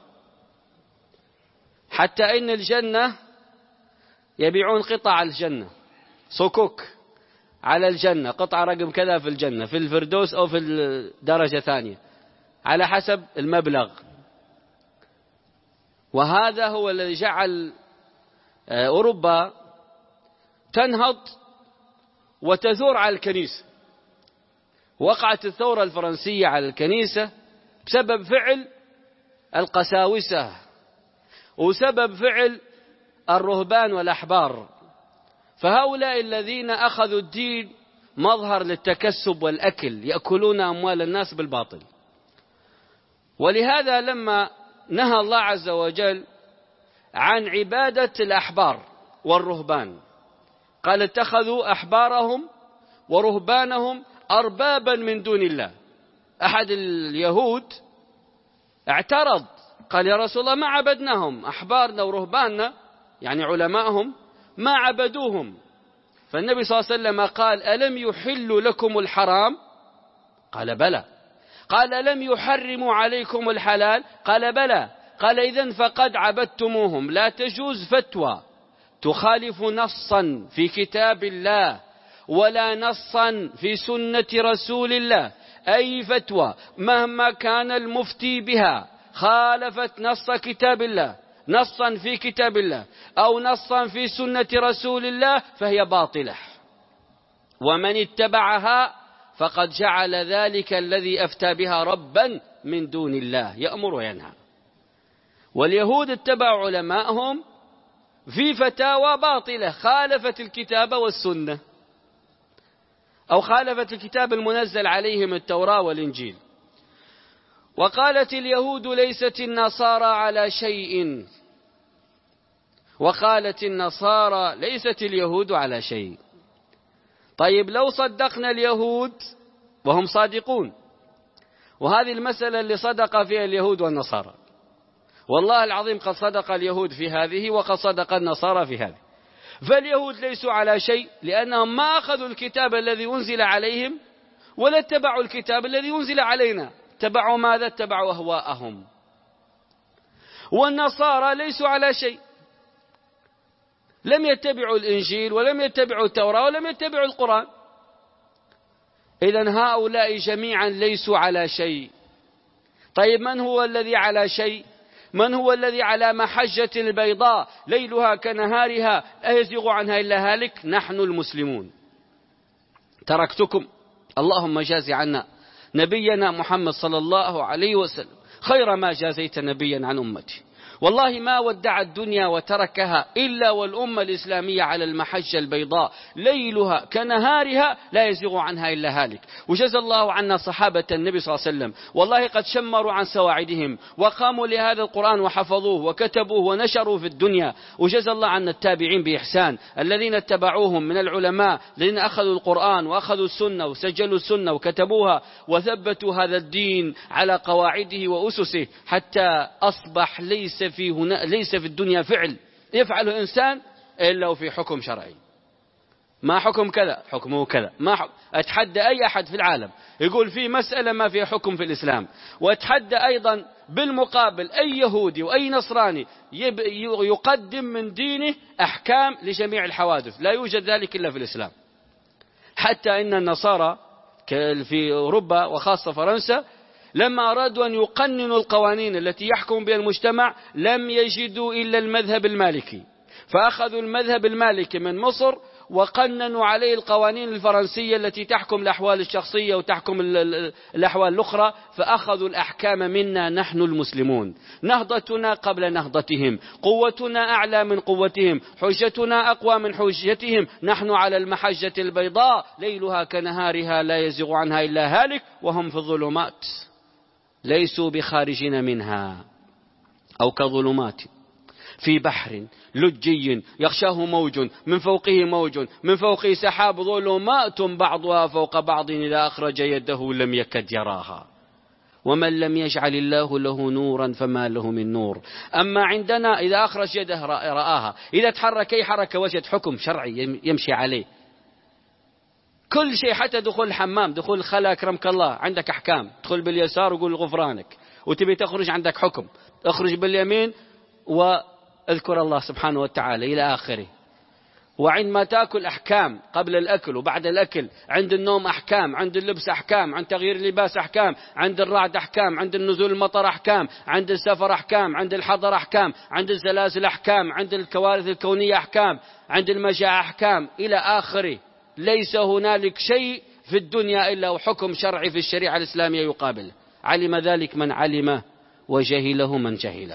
حتى إن الجنة يبيعون قطع الجنة، صكوك على الجنة، قطعة رقم كذا في الجنة، في الفردوس أو في الدرجة ثانية على حسب المبلغ. وهذا هو الذي جعل أوروبا تنهض وتثور على الكنيسة. وقعت الثورة الفرنسية على الكنيسة بسبب فعل القساوسة وسبب فعل الرهبان والأحبار. فهؤلاء الذين أخذوا الدين مظهر للتكسب والأكل، يأكلون أموال الناس بالباطل. ولهذا لما نهى الله عز وجل عن عبادة الأحبار والرهبان قال اتخذوا أحبارهم ورهبانهم أربابا من دون الله. أحد اليهود اعترض قال يا رسول الله ما عبدناهم، أحبارنا ورهباننا يعني علماءهم ما عبدوهم. فالنبي صلى الله عليه وسلم قال ألم يحل لكم الحرام؟ قال بلى. قال ألم يحرموا عليكم الحلال؟ قال بلى. قال إذن فقد عبدتموهم. لا تجوز فتوى تخالف نصا في كتاب الله ولا نصا في سنة رسول الله. أي فتوى مهما كان المفتي بها خالفت نص كتاب الله، نصا في كتاب الله أو نصا في سنة رسول الله، فهي باطلة. ومن اتبعها فقد جعل ذلك الذي أفتى بها ربا من دون الله يأمر وينهى. واليهود اتبعوا علماءهم في فتاوى باطلة خالفت الكتاب والسنة، أو خالفت الكتاب المنزل عليهم التوراة والإنجيل. وقالت اليهود ليست النصارى على شيء، وقالت النصارى ليست اليهود على شيء. طيب لو صدقنا اليهود وهم صادقون، وهذه المسألة اللي صدق فيها اليهود والنصارى، والله العظيم قد صدق اليهود في هذه وقد صدق النصارى في هذه. فاليهود ليسوا على شيء لأنهم ما أخذوا الكتاب الذي أنزل عليهم ولا اتبعوا الكتاب الذي أنزل علينا، اتبعوا ماذا؟ اتبعوا أهواءهم. والنصارى ليسوا على شيء، لم يتبعوا الإنجيل ولم يتبعوا التوراة ولم يتبعوا القرآن. إذن هؤلاء جميعا ليسوا على شيء. طيب من هو الذي على شيء؟ من هو الذي على محجة البيضاء ليلها كنهارها لا يزيغ عنها إلا هالك؟ نحن المسلمون. تركتكم اللهم جاز عنا نبينا محمد صلى الله عليه وسلم خير ما جازيت نبيا عن أمتي، والله ما ودع الدنيا وتركها إلا والأمة الإسلامية على المحجة البيضاء ليلها كنهارها لا يزيغ عنها إلا هالك. وجزى الله عنا صحابة النبي صلى الله عليه وسلم، والله قد شمروا عن سواعدهم وقاموا لهذا القرآن وحفظوه وكتبوه ونشروا في الدنيا. وجزى الله عنا التابعين بإحسان الذين اتبعوهم من العلماء الذين أخذوا القرآن وأخذوا السنة وسجلوا السنة وكتبوها وثبتوا هذا الدين على قواعده وأسسه حتى أصبح ليس في هنا ليس في الدنيا فعل يفعله إنسان إلا في حكم شرعي. ما حكم كذا حكمه كذا. ما حكم. أتحدى أي أحد في العالم يقول في مسألة ما فيها حكم في الإسلام، وأتحدى أيضا بالمقابل أي يهودي وأي نصراني يقدم من دينه أحكام لجميع الحوادث. لا يوجد ذلك إلا في الإسلام. حتى إن النصارى في أوروبا وخاصة فرنسا لما أرادوا أن يقننوا القوانين التي يحكم بها المجتمع لم يجدوا إلا المذهب المالكي، فأخذوا المذهب المالكي من مصر وقننوا عليه القوانين الفرنسية التي تحكم الأحوال الشخصية وتحكم الأحوال الأخرى، فأخذوا الأحكام منا نحن المسلمون. نهضتنا قبل نهضتهم، قوتنا أعلى من قوتهم، حجتنا أقوى من حجتهم. نحن على المحجة البيضاء ليلها كنهارها لا يزيغ عنها إلا هالك وهم في الظلمات ليسوا بخارجين منها. أو كظلمات في بحر لجي يغشاه موج من فوقه موج من فوقه سحاب ظلمات بعضها فوق بعض إذا أخرج يده لم يكد يراها ومن لم يجعل الله له نورا فما له من نور. أما عندنا إذا أخرج يده رآها، إذا تحرك أي حركة وجد حكم شرعي يمشي عليه. كل شيء حتى دخول الحمام، دخول الخلاء أكرمك الله عندك أحكام. تدخل باليسار وقول غفرانك، وتبي تخرج عندك حكم. اخرج باليمين واذكر الله سبحانه وتعالى إلى آخره. وعندما تأكل أحكام قبل الأكل وبعد الأكل، عند النوم أحكام، عند اللبس أحكام، عند تغيير اللباس أحكام، عند الرعد أحكام، عند النزول المطر أحكام، عند السفر أحكام، عند الحضر أحكام، عند الزلازل أحكام، عند الكوارث الكونية أحكام، عند المجاعة أحكام إلى آخره. ليس هنالك شيء في الدنيا إلا حكم شرعي في الشريعة الإسلامية يقابل. علم ذلك من علمه وجهله من جهله.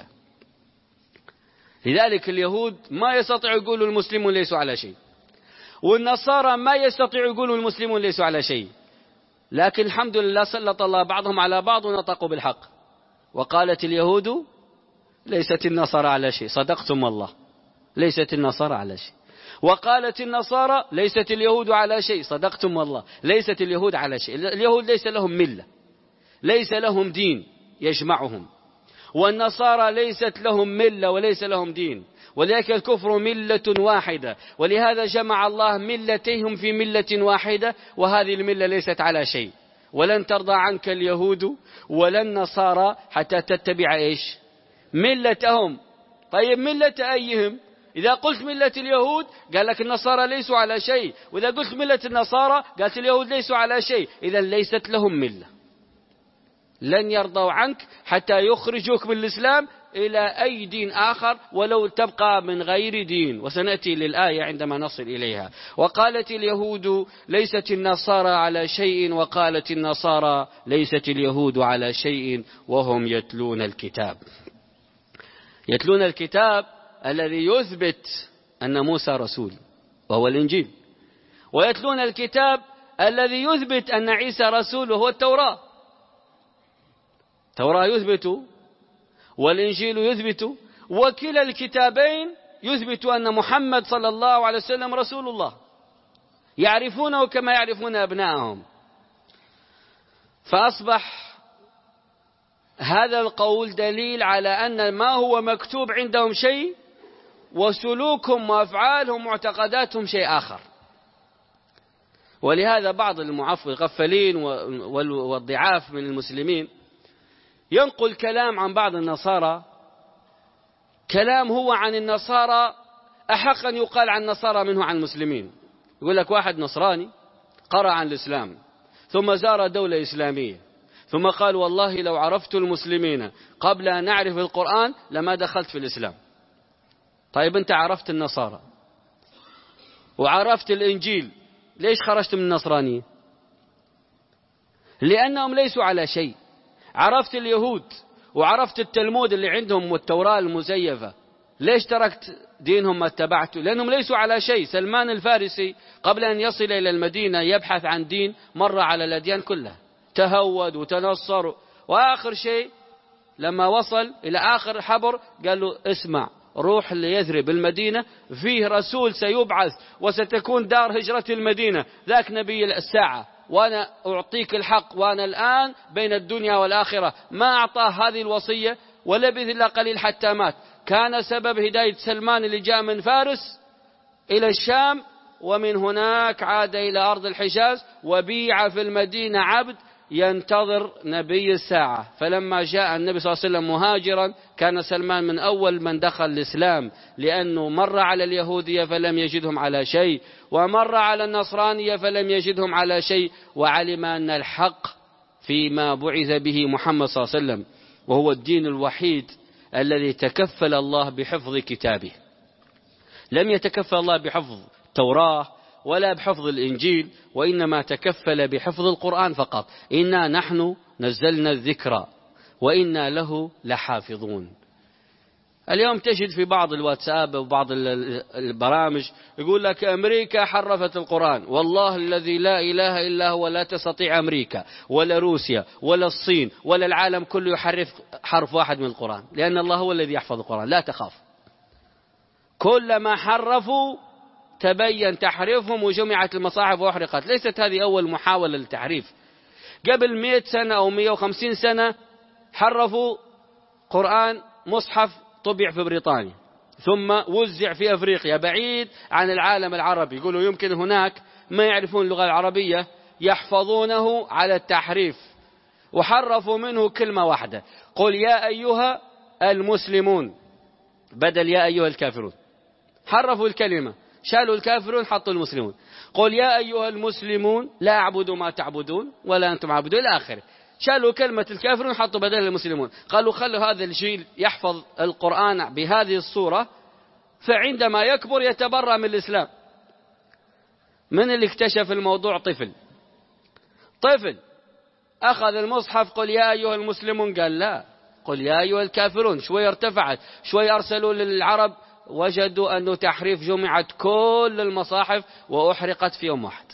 لذلك اليهود ما يستطيع يقولوا المسلمون ليسوا على شيء، والنصارى ما يستطيع يقولوا المسلمون ليسوا على شيء. لكن الحمد لله سلط الله بعضهم على بعض ونطقوا بالحق. وقالت اليهود ليست النصارى على شيء، صدقتم والله، ليست النصارى على شيء. وقالت النصارى ليست اليهود على شيء، صدقتم والله، ليست اليهود على شيء. اليهود ليس لهم ملة، ليس لهم دين يجمعهم، والنصارى ليست لهم ملة وليس لهم دين، ولذلك الكفر ملة واحدة، ولهذا جمع الله ملتهم في ملة واحدة، وهذه الملة ليست على شيء. ولن ترضى عنك اليهود ولا النصارى حتى تتبع إيش؟ ملتهم. طيب ملة أيهم؟ إذا قلت ملة اليهود قال لك النصارى ليسوا على شيء، وإذا قلت ملة النصارى قالت اليهود ليسوا على شيء. إذا ليست لهم ملة. لن يرضوا عنك حتى يخرجوك من الإسلام إلى أي دين آخر ولو تبقى من غير دين. وسنأتي للآية عندما نصل إليها. وقالت اليهود ليست النصارى على شيء، وقالت النصارى ليست اليهود على شيء وهم يتلون الكتاب. يتلون الكتاب الذي يثبت أن موسى رسول وهو الإنجيل، ويتلون الكتاب الذي يثبت أن عيسى رسول وهو التوراة. التوراة يثبت والإنجيل يثبت، وكلا الكتابين يثبت أن محمد صلى الله عليه وسلم رسول الله، يعرفونه كما يعرفون أبنائهم. فأصبح هذا القول دليل على أن ما هو مكتوب عندهم شيء، وسلوكهم وأفعالهم ومعتقداتهم شيء آخر. ولهذا بعض المغفلين والضعاف من المسلمين ينقل كلام عن بعض النصارى، كلام هو عن النصارى أحق أن يقال عن النصارى منه عن المسلمين. يقول لك واحد نصراني قرأ عن الإسلام ثم زار دولة إسلامية ثم قال والله لو عرفت المسلمين قبل أن أعرف القرآن لما دخلت في الإسلام. طيب أنت عرفت النصارى وعرفت الإنجيل، ليش خرجت من النصرانية؟ لأنهم ليسوا على شيء. عرفت اليهود وعرفت التلمود اللي عندهم والتوراة المزيفة، ليش تركت دينهم ما اتبعته؟ لأنهم ليسوا على شيء. سلمان الفارسي قبل أن يصل إلى المدينة يبحث عن دين، مر على الأديان كلها، تهود وتنصر، وآخر شيء لما وصل إلى آخر حبر قال له اسمع، روح ليثرب المدينة، فيه رسول سيبعث وستكون دار هجرة المدينة، ذاك نبي الساعة، وأنا أعطيك الحق، وأنا الآن بين الدنيا والآخرة. ما أعطاه هذه الوصية ولبث إلا قليل حتى مات. كان سبب هداية سلمان اللي جاء من فارس إلى الشام، ومن هناك عاد إلى أرض الحجاز، وبيع في المدينة عبد ينتظر نبي الساعة. فلما جاء النبي صلى الله عليه وسلم مهاجرا، كان سلمان من أول من دخل الإسلام، لأنه مر على اليهودية فلم يجدهم على شيء، ومر على النصرانية فلم يجدهم على شيء، وعلم أن الحق فيما بعث به محمد صلى الله عليه وسلم، وهو الدين الوحيد الذي تكفل الله بحفظ كتابه. لم يتكفل الله بحفظ التوراة ولا بحفظ الإنجيل، وإنما تكفل بحفظ القرآن فقط. إنا نحن نزلنا الذكر وإنا له لحافظون. اليوم تجد في بعض الواتساب وبعض البرامج يقول لك أمريكا حرفت القرآن. والله الذي لا إله إلا هو لا تستطيع أمريكا ولا روسيا ولا الصين ولا العالم كله يحرف حرف واحد من القرآن، لأن الله هو الذي يحفظ القرآن، لا تخاف. كلما حرفوا تبين تحريفهم وجمعت المصاحف وأحرقت. ليست هذه أول محاولة للتحريف. قبل مئة سنة أو مئة وخمسين سنة حرفوا قرآن مصحف طبع في بريطانيا، ثم وزع في أفريقيا بعيد عن العالم العربي. يقولوا يمكن هناك ما يعرفون اللغة العربية يحفظونه على التحريف، وحرفوا منه كلمة واحدة، قل يا أيها المسلمون بدل يا أيها الكافرون. حرفوا الكلمة، شالوا الكافرون حطوا المسلمون. قل يا أيها المسلمون لا أعبد ما تعبدون ولا أنتم عابدون إلى آخره. شالوا كلمة الكافرون حطوا بدل المسلمون. قالوا خلوا هذا الجيل يحفظ القرآن بهذه الصورة، فعندما يكبر يتبرأ من الإسلام. من اللي اكتشف الموضوع؟ طفل طفل أخذ المصحف قل يا أيها المسلمون، قال لا، قل يا أيها الكافرون. شوي ارتفعت، شوي أرسلوا للعرب، وجدوا أنه تحريف، جمعت كل المصاحف وأحرقت في يوم واحد.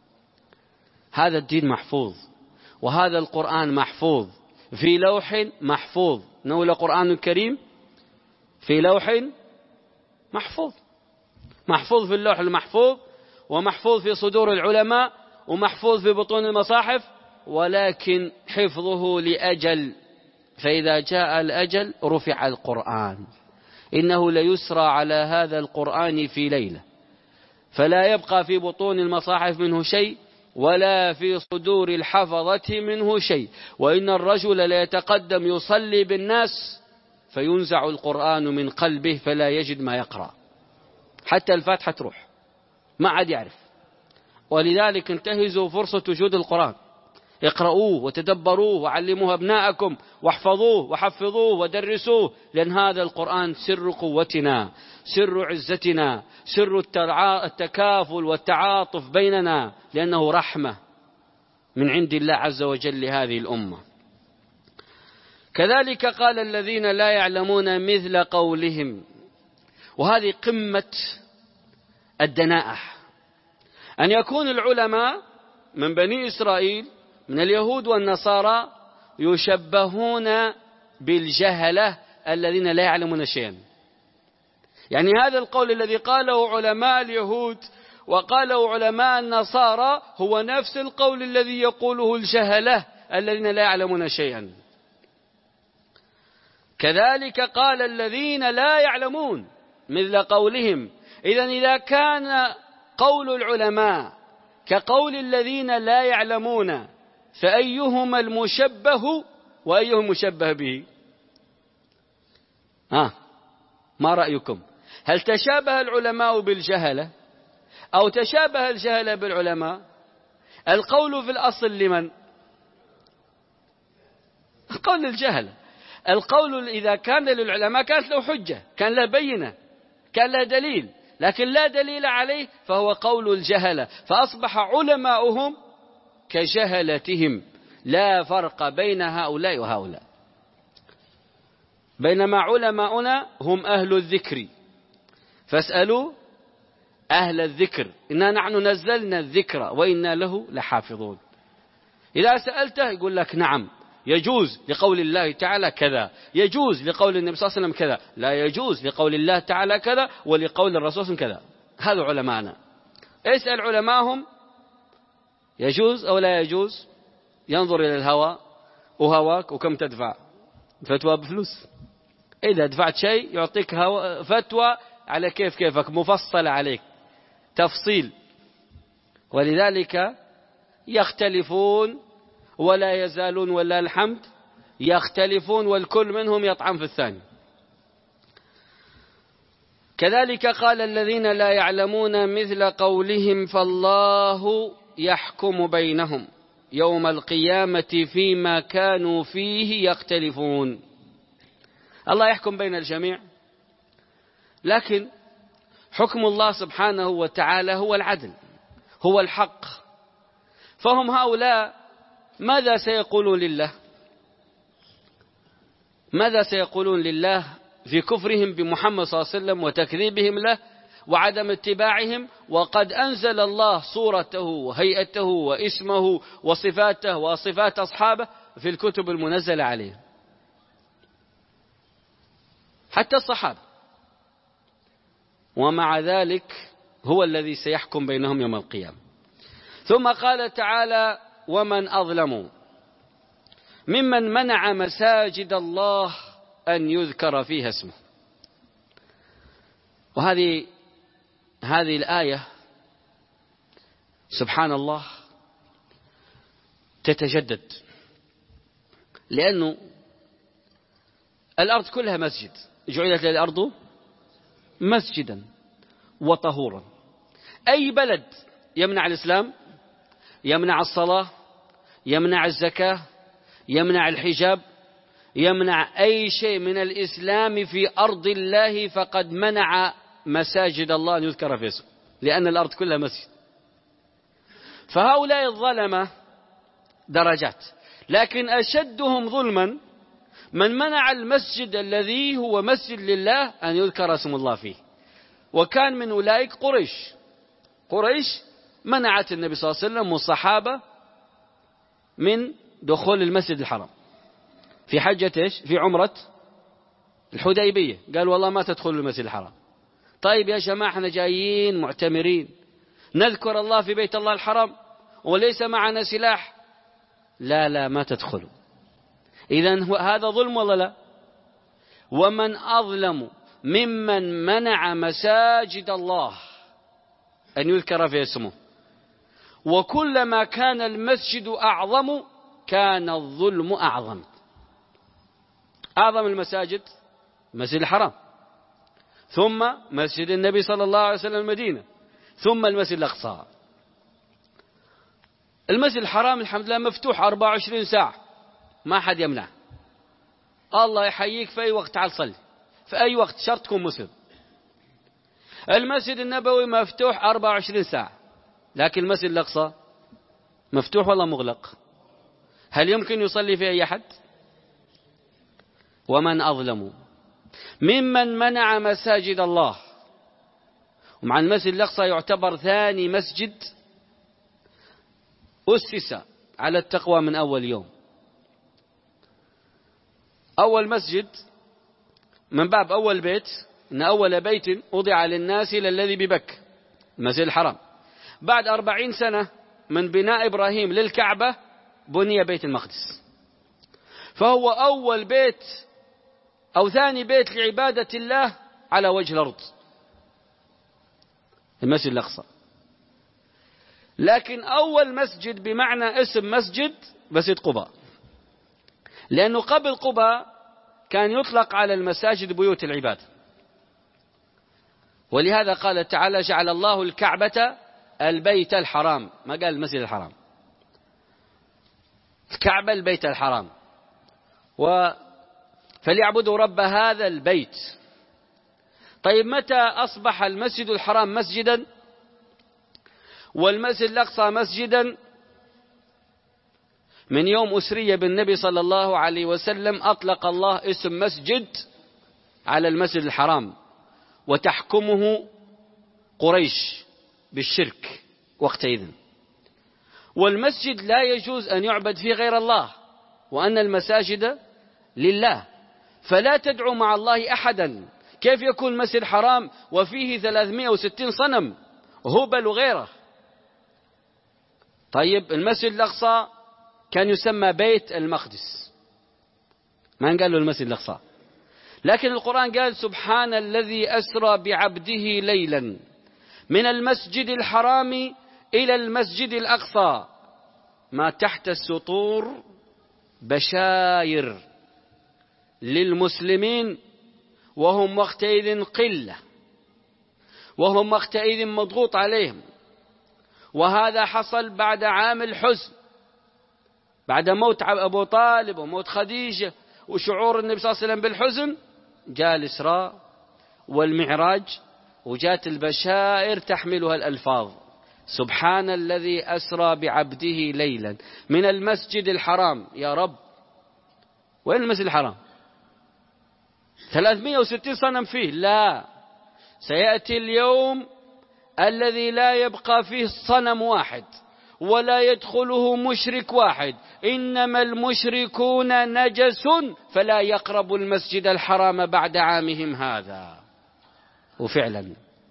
هذا الدين محفوظ، وهذا القرآن محفوظ في لوح محفوظ. نقول القرآن الكريم في لوح محفوظ، محفوظ في اللوح المحفوظ، ومحفوظ في صدور العلماء، ومحفوظ في بطون المصاحف، ولكن حفظه لأجل، فإذا جاء الأجل رفع القرآن. إنه ليسرى على هذا القرآن في ليلة، فلا يبقى في بطون المصاحف منه شيء، ولا في صدور الحفظة منه شيء. وإن الرجل ليتقدم يصلي بالناس فينزع القرآن من قلبه فلا يجد ما يقرأ، حتى الفاتحة تروح، ما عاد يعرف. ولذلك انتهزوا فرصة وجود القرآن، اقرأوه وتدبروه وعلموه أبناءكم، واحفظوه وحفظوه ودرسوه، لأن هذا القرآن سر قوتنا، سر عزتنا، سر التكافل والتعاطف بيننا، لأنه رحمة من عند الله عز وجل لهذه الأمة. كذلك قال الذين لا يعلمون مثل قولهم. وهذه قمة الدناءة، أن يكون العلماء من بني إسرائيل من اليهود والنصارى يشبهون بالجهلة الذين لا يعلمون شيئا. يعني هذا القول الذي قاله علماء اليهود وقاله علماء النصارى هو نفس القول الذي يقوله الجهلة الذين لا يعلمون شيئا. كذلك قال الذين لا يعلمون مثل قولهم. إذن إذا كان قول العلماء كقول الذين لا يعلمون، فأيهما المشبه وأيهم مشبه به؟ ها، ما رأيكم؟ هل تشابه العلماء بالجهلة أو تشابه الجهلة بالعلماء؟ القول في الأصل لمن؟ قول الجهلة. القول إذا كان للعلماء كانت له حجة، كان له بينة، كان له دليل، لكن لا دليل عليه فهو قول الجهلة، فأصبح علماؤهم كجهلتهم، لا فرق بين هؤلاء وهؤلاء. بينما علماؤنا هم أهل الذكر فاسألوا أهل الذكر إنا نحن نزلنا الذكر وإنا له لحافظون. إذا سألته يقول لك نعم يجوز لقول الله تعالى كذا، يجوز لقول النبي صلى الله عليه وسلم كذا، لا يجوز لقول الله تعالى كذا ولقول الرسول كذا. هذا علماءنا. اسأل علماءهم يجوز أو لا يجوز، ينظر إلى الهوى وهواك وكم تدفع فتوى بفلوس. إذا دفعت شيء يعطيك فتوى على كيف كيفك مفصل عليك تفصيل. ولذلك يختلفون ولا يزالون ولا الحمد يختلفون والكل منهم يطعن في الثاني. كذلك قال الذين لا يعلمون مثل قولهم فالله يحكم بينهم يوم القيامة فيما كانوا فيه يختلفون. الله يحكم بين الجميع، لكن حكم الله سبحانه وتعالى هو العدل هو الحق. فهم هؤلاء ماذا سيقولون لله؟ ماذا سيقولون لله في كفرهم بمحمد صلى الله عليه وسلم وتكذيبهم له وعدم اتباعهم، وقد أنزل الله صورته وهيئته واسمه وصفاته وصفات أصحابه في الكتب المنزلة عليه حتى الصحابة، ومع ذلك هو الذي سيحكم بينهم يوم القيامة. ثم قال تعالى ومن أظلم ممن منع مساجد الله أن يذكر فيها اسمه. وهذه هذه الآية سبحان الله تتجدد، لأنه الأرض كلها مسجد، جعلت الأرض مسجدا وطهورا. أي بلد يمنع الإسلام، يمنع الصلاة، يمنع الزكاة، يمنع الحجاب، يمنع أي شيء من الإسلام في أرض الله فقد منع مساجد الله أن يذكر في اسمه، لأن الأرض كلها مسجد. فهؤلاء الظلمة درجات، لكن أشدهم ظلما من منع المسجد الذي هو مسجد لله أن يذكر اسم الله فيه. وكان من أولئك قريش. قريش منعت النبي صلى الله عليه وسلم والصحابة من دخول المسجد الحرام في حجة إيش؟ في عمرة الحديبية. قال والله ما تدخلوا المسجد الحرام. طيب يا جماعة احنا جايين معتمرين نذكر الله في بيت الله الحرام وليس معنا سلاح. لا لا ما تدخلوا. إذن هذا ظلم ولا لا؟ ومن أظلم ممن منع مساجد الله أن يذكر في اسمه. وكلما كان المسجد أعظم كان الظلم أعظم. أعظم المساجد مسجد الحرام، ثم مسجد النبي صلى الله عليه وسلم المدينة، ثم المسجد الأقصى. المسجد الحرام الحمد لله مفتوح أربعة وعشرين ساعة ما حد يمنع. الله يحييك في أي وقت تعال صلي في أي وقت شرط تكون مسلم. المسجد النبوي مفتوح أربعة وعشرين ساعة، لكن المسجد الأقصى مفتوح ولا مغلق؟ هل يمكن يصلي فيه أي أحد؟ ومن أظلم ممن منع مساجد الله. ومع المسجد الأقصى يعتبر ثاني مسجد أسس على التقوى من أول يوم. أول مسجد من باب أول بيت، إن أول بيت وضع للناس إلى الذي ببكة المسجد الحرام. بعد أربعين سنة من بناء إبراهيم للكعبة بني بيت المقدس، فهو أول بيت أو ثاني بيت لعبادة الله على وجه الأرض المسجد الأقصى. لكن أول مسجد بمعنى اسم مسجد مسجد قباء، لأنه قبل قباء كان يطلق على المساجد بيوت العبادة. ولهذا قال تعالى جعل الله الكعبة البيت الحرام، ما قال المسجد الحرام، الكعبة البيت الحرام. و فليعبدوا رب هذا البيت. طيب متى أصبح المسجد الحرام مسجدا والمسجد الأقصى مسجدا؟ من يوم أسري بالنبي صلى الله عليه وسلم أطلق الله اسم مسجد على المسجد الحرام، وتحكمه قريش بالشرك وقتئذ. والمسجد لا يجوز أن يعبد فيه غير الله، وأن المساجد لله، فلا تدعو مع الله أحدا. كيف يكون المسجد حرام وفيه ثلاثمائة وستين صنم هبل وغيره؟ طيب المسجد الأقصى كان يسمى بيت المقدس، ما قال له المسجد الأقصى، لكن القرآن قال سبحان الذي أسرى بعبده ليلا من المسجد الحرام إلى المسجد الأقصى، ما تحت السطور بشاير للمسلمين، وهم وقتئذ قلة، وهم وقتئذ مضغوط عليهم. وهذا حصل بعد عام الحزن، بعد موت أبو طالب وموت خديجة وشعور النبي صلى الله عليه وسلم بالحزن، جاء الإسراء والمعراج، وجاءت البشائر تحملها الألفاظ سبحان الذي أسرى بعبده ليلا من المسجد الحرام. يا رب، وين المسجد الحرام؟ ثلاثمائة وستين صنم فيه؟ لا، سيأتي اليوم الذي لا يبقى فيه صنم واحد ولا يدخله مشرك واحد، إنما المشركون نجس فلا يقربوا المسجد الحرام بعد عامهم هذا. وفعلا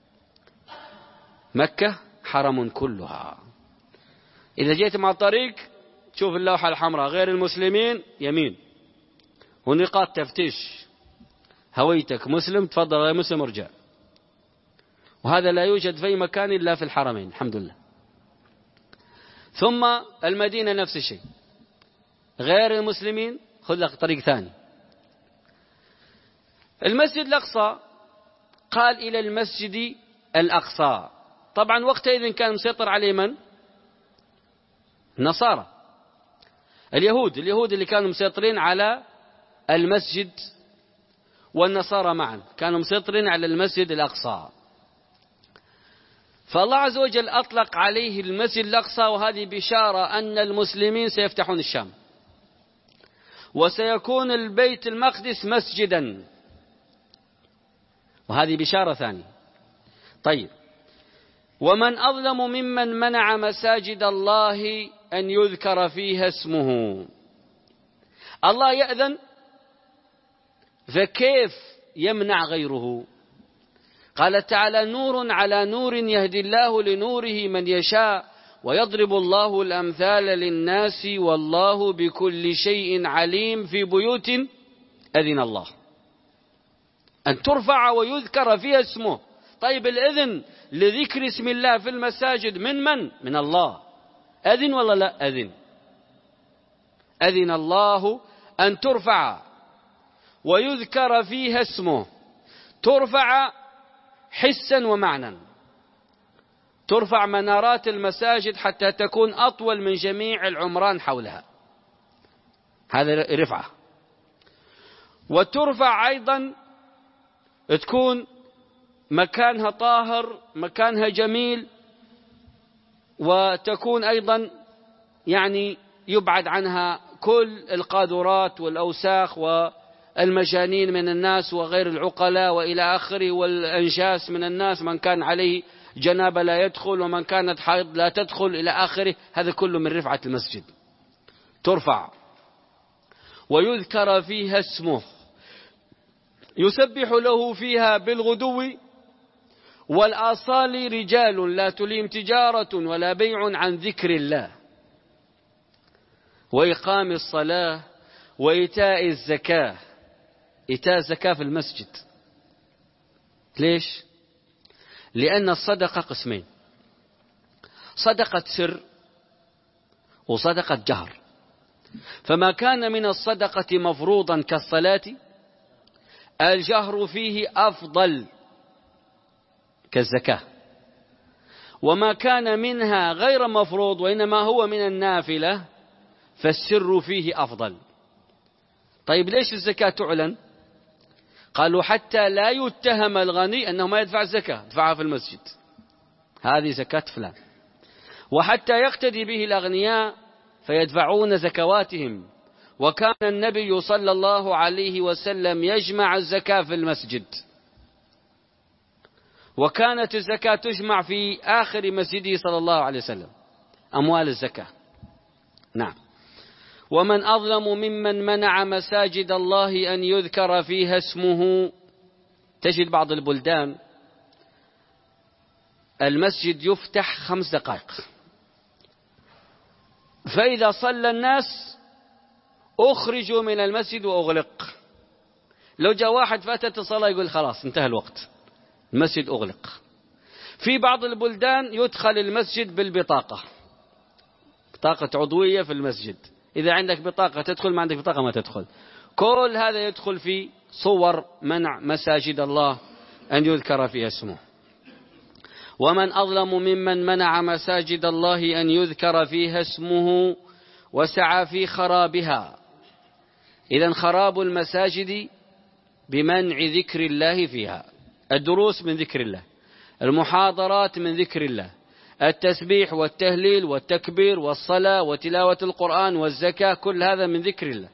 مكة حرم كلها. إذا جيت مع الطريق تشوف اللوحة الحمراء غير المسلمين يمين، ونقاط تفتيش، هويتك مسلم تفضل، غير مسلم ارجع. وهذا لا يوجد في أي مكان إلا في الحرمين الحمد لله. ثم المدينة نفس الشيء، غير المسلمين خذ لك طريق ثاني. المسجد الأقصى قال إلى المسجد الأقصى، طبعا وقتئذ كان مسيطر عليه من؟ النصارى، اليهود اليهود اللي كانوا مسيطرين على المسجد، والنصارى معا كانوا مسيطرين على المسجد الأقصى. فالله عز وجل أطلق عليه المسجد الأقصى، وهذه بشارة أن المسلمين سيفتحون الشام، وسيكون البيت المقدس مسجدا، وهذه بشارة ثانية. طيب، ومن أظلم ممن منع مساجد الله أن يذكر فيها اسمه. الله يأذن، فكيف يمنع غيره؟ قال تعالى نور على نور يهدي الله لنوره من يشاء ويضرب الله الأمثال للناس والله بكل شيء عليم. في بيوت أذن الله أن ترفع ويذكر فيها اسمه. طيب الإذن لذكر اسم الله في المساجد من من؟ من الله. أذن ولا لا؟ أذن. أذن الله أن ترفع ويذكر فيها اسمه. ترفع حسا ومعنى، ترفع منارات المساجد حتى تكون أطول من جميع العمران حولها، هذا رفعة. وترفع أيضا تكون مكانها طاهر، مكانها جميل، وتكون أيضا يعني يبعد عنها كل القاذورات والأوساخ والمجانين من الناس وغير العقلاء وإلى آخره، والأنجاس من الناس، من كان عليه جنابة لا يدخل ومن كانت حائض لا تدخل إلى آخره. هذا كله من رفعة المسجد. ترفع ويذكر فيها اسمه يسبح له فيها بالغدو والآصال رجال لا تليهم تجارة ولا بيع عن ذكر الله وإقام الصلاة وإيتاء الزكاة. إيتاء الزكاة في المسجد. ليش؟ لأن الصدقة قسمين، صدقة سر وصدقة جهر. فما كان من الصدقة مفروضا كالصلاة الجهر فيه أفضل كالزكاة، وما كان منها غير مفروض وإنما هو من النافلة فالسر فيه أفضل. طيب ليش الزكاة تعلن؟ قالوا حتى لا يتهم الغني أنه ما يدفع الزكاة، دفعها في المسجد، هذه زكاة فلان. وحتى يقتدي به الأغنياء فيدفعون زكواتهم. وكان النبي صلى الله عليه وسلم يجمع الزكاة في المسجد، وكانت الزكاة تجمع في آخر مسجده صلى الله عليه وسلم، أموال الزكاة. نعم. ومن أظلم ممن منع مساجد الله أن يذكر فيها اسمه. تجد بعض البلدان المسجد يفتح خمس دقائق، فإذا صلى الناس أخرجوا من المسجد وأغلق. لو جاء واحد فاتت الصلاة يقول خلاص انتهى الوقت، المسجد أغلق. في بعض البلدان يدخل المسجد بالبطاقة، بطاقة عضوية في المسجد، إذا عندك بطاقة تدخل، ما عندك بطاقة ما تدخل. كل هذا يدخل في صور منع مساجد الله أن يذكر فيها اسمه. ومن أظلم ممن منع مساجد الله أن يذكر فيها اسمه وسعى في خرابها. إذن خراب المساجد بمنع ذكر الله فيها، الدروس من ذكر الله، المحاضرات من ذكر الله، التسبيح والتهليل والتكبير والصلاة وتلاوة القرآن والزكاة، كل هذا من ذكر الله.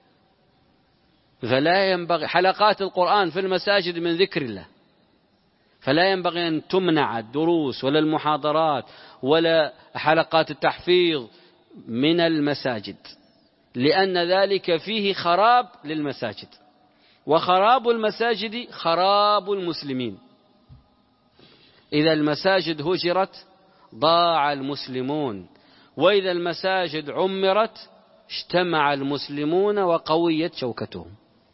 فلا ينبغي حلقات القرآن في المساجد من ذكر الله، فلا ينبغي أن تمنع الدروس ولا المحاضرات ولا حلقات التحفيظ من المساجد، لأن ذلك فيه خراب للمساجد، وخراب المساجد خراب المسلمين. إذا المساجد هجرت ضاع المسلمون، وإذا المساجد عمرت اجتمع المسلمون وقويت شوكتهم.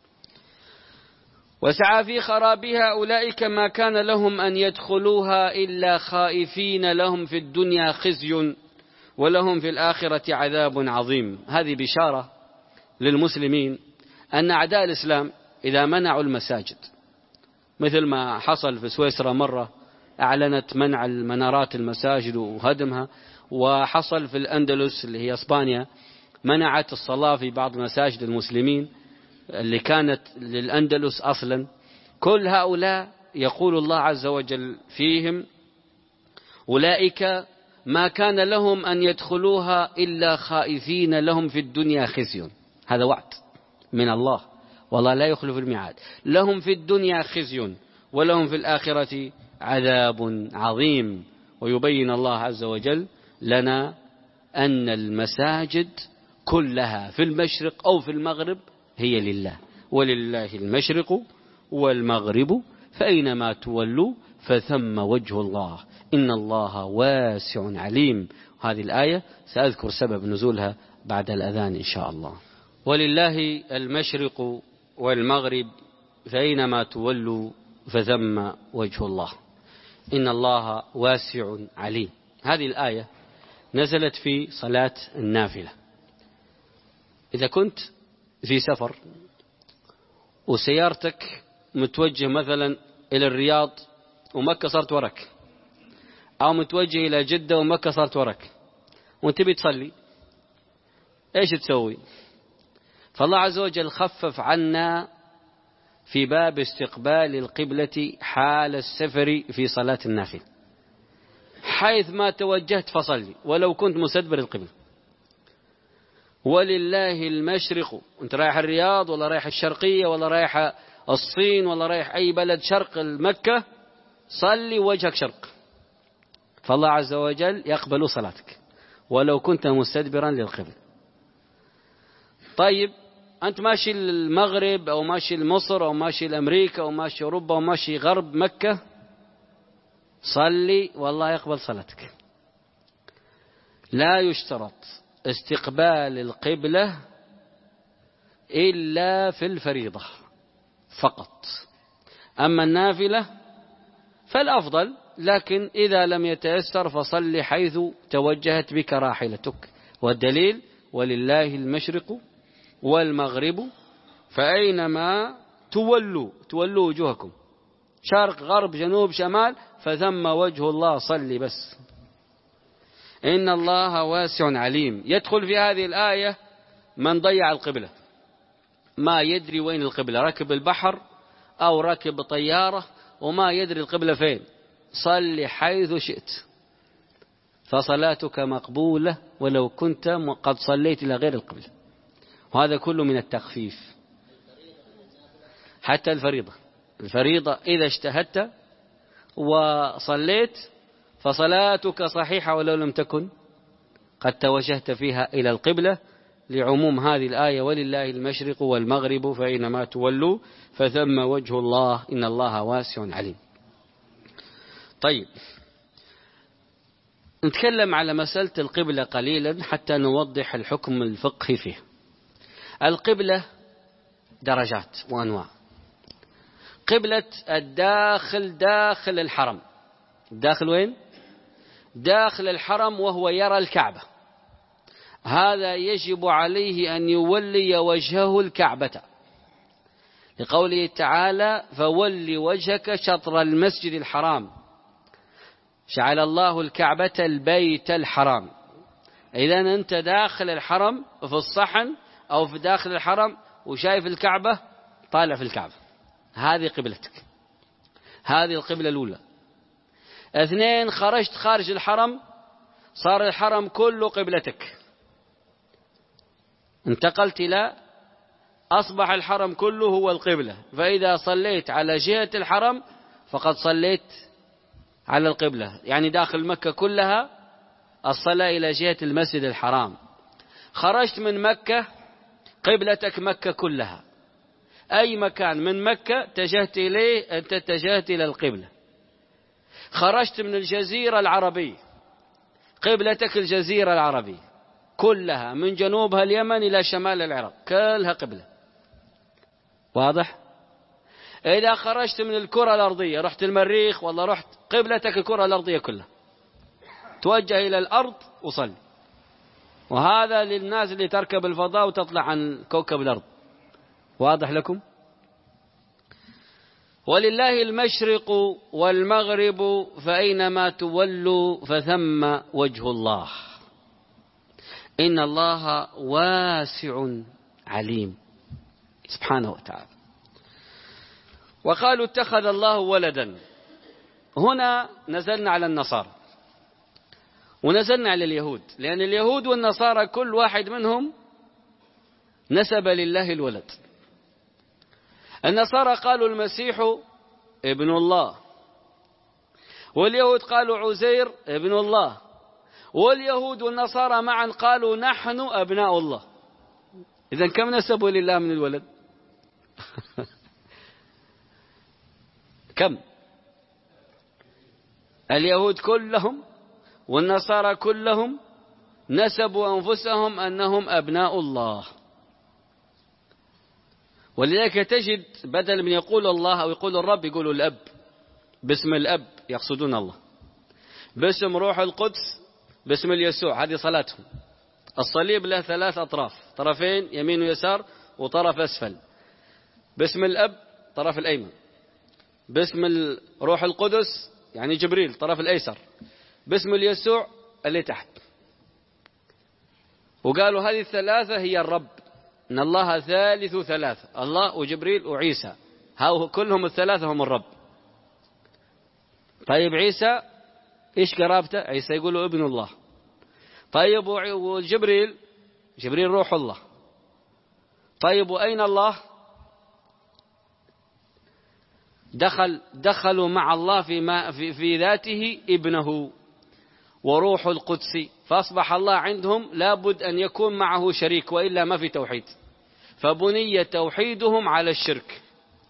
وسعى في خرابها أولئك ما كان لهم أن يدخلوها إلا خائفين، لهم في الدنيا خزي ولهم في الآخرة عذاب عظيم. هذه بشارة للمسلمين أن أعداء الإسلام إذا منعوا المساجد، مثل ما حصل في سويسرا مرة أعلنت منع المنارات المساجد وهدمها، وحصل في الأندلس اللي هي إسبانيا منعت الصلاة في بعض مساجد المسلمين اللي كانت للأندلس أصلا. كل هؤلاء يقول الله عز وجل فيهم أولئك ما كان لهم أن يدخلوها إلا خائفين، لهم في الدنيا خزي. هذا وعد من الله، والله لا يخلف الميعاد. لهم في الدنيا خزي ولهم في الآخرة عذاب عظيم. ويبين الله عز وجل لنا أن المساجد كلها في المشرق أو في المغرب هي لله، ولله المشرق والمغرب فأينما تولوا فثم وجه الله إن الله واسع عليم. هذه الآية سأذكر سبب نزولها بعد الأذان إن شاء الله. ولله المشرق والمغرب فأينما تولوا فثم وجه الله إن الله واسع عليم. هذه الآية نزلت في صلاة النافلة. إذا كنت في سفر وسيارتك متوجه مثلا إلى الرياض ومكة صارت ورك، أو متوجه إلى جدة ومكة صارت ورك، وانت بتصلي، إيش تسوي؟ فالله عز وجل خفف عنا في باب استقبال القبلة حال السفر في صلاة النافلة، حيث ما توجهت فصلي ولو كنت مستدبر القبلة. ولله المشرق، انت رايح الرياض ولا رايح الشرقية ولا رايح الصين ولا رايح أي بلد شرق المكة، صلي وجهك شرق، فالله عز وجل يقبل صلاتك ولو كنت مستدبرا للقبلة. طيب أنت ماشي المغرب أو ماشي مصر أو ماشي الأمريكا أو ماشي أوروبا أو ماشي غرب مكة، صلي والله يقبل صلاتك. لا يشترط استقبال القبلة إلا في الفريضة فقط، أما النافلة فالأفضل، لكن إذا لم يتيسر فصل حيث توجهت بك راحلتك. والدليل ولله المشرق والمغرب فأينما تولوا تولوا وجوهكم، شرق غرب جنوب شمال فثم وجه الله، صلي بس. إن الله واسع عليم. يدخل في هذه الآية من ضيع القبلة، ما يدري وين القبلة، ركب البحر أو ركب طيارة وما يدري القبلة فين، صلي حيث شئت، فصلاتك مقبولة ولو كنت قد صليت إلى غير القبلة. وهذا كله من التخفيف. حتى الفريضة الفريضة إذا اجتهدت وصليت فصلاتك صحيحة ولو لم تكن قد توجهت فيها إلى القبلة، لعموم هذه الآية: ولله المشرق والمغرب فأينما تولوا فثم وجه الله إن الله واسع عليم. طيب، نتكلم على مسألة القبلة قليلا حتى نوضح الحكم الفقهي فيه. القبلة درجات وأنواع. قبلة الداخل داخل الحرم. داخل وين؟ داخل الحرم وهو يرى الكعبة، هذا يجب عليه أن يولي وجهه الكعبة، لقوله تعالى: فول وجهك شطر المسجد الحرام جعل الله الكعبة البيت الحرام. إذا أنت داخل الحرم في الصحن أو في داخل الحرم وشايف الكعبة، طالع في الكعبة، هذه قبلتك، هذه القبلة الأولى. اثنين، خرجت خارج الحرم، صار الحرم كله قبلتك، انتقلت إلى أصبح الحرم كله هو القبلة، فإذا صليت على جهة الحرم فقد صليت على القبلة، يعني داخل مكة كلها الصلاة إلى جهة المسجد الحرام. خرجت من مكة، قبلتك مكة كلها، أي مكان من مكة اتجهت إليه أنت اتجهت إلى القبلة. خرجت من الجزيرة العربية، قبلتك الجزيرة العربية كلها من جنوبها اليمن إلى شمال العراق، كلها قبلة. واضح؟ إذا خرجت من الكرة الأرضية، رحت المريخ والله رحت، قبلتك الكرة الأرضية كلها، توجه إلى الأرض وصل. وهذا للناس اللي تركب الفضاء وتطلع عن كوكب الأرض. واضح لكم؟ ولله المشرق والمغرب فأينما تولوا فثم وجه الله إن الله واسع عليم سبحانه وتعالى. وقالوا اتخذ الله ولدا. هنا نزلنا على النصارى ونزلنا على اليهود، لأن اليهود والنصارى كل واحد منهم نسب لله الولد. النصارى قالوا المسيح ابن الله، واليهود قالوا عزير ابن الله، واليهود والنصارى معا قالوا نحن أبناء الله. إذن كم نسبوا لله من الولد؟ كم؟ اليهود كلهم والنصارى كلهم نسبوا أنفسهم أنهم أبناء الله. ولذلك تجد بدل من يقول الله أو يقول الرب يقولوا الأب، باسم الأب يقصدون الله، باسم روح القدس، باسم اليسوع، هذه صلاتهم. الصليب له ثلاث أطراف، طرفين يمين ويسار وطرف أسفل. باسم الأب طرف الأيمن، باسم الروح القدس يعني جبريل طرف الأيسر، باسم اليسوع اللي تحت. وقالوا هذه الثلاثة هي الرب، إن الله ثالث ثلاثة، الله وجبريل وعيسى، هاو كلهم الثلاثة هم الرب. طيب عيسى إيش قرابته؟ عيسى يقولوا ابن الله. طيب وجبريل؟ جبريل روح الله. طيب وأين الله؟ دخل دخلوا مع الله في, ما في, في ذاته ابنه وروح القدس، فأصبح الله عندهم لابد أن يكون معه شريك، وإلا ما في توحيد، فبني توحيدهم على الشرك.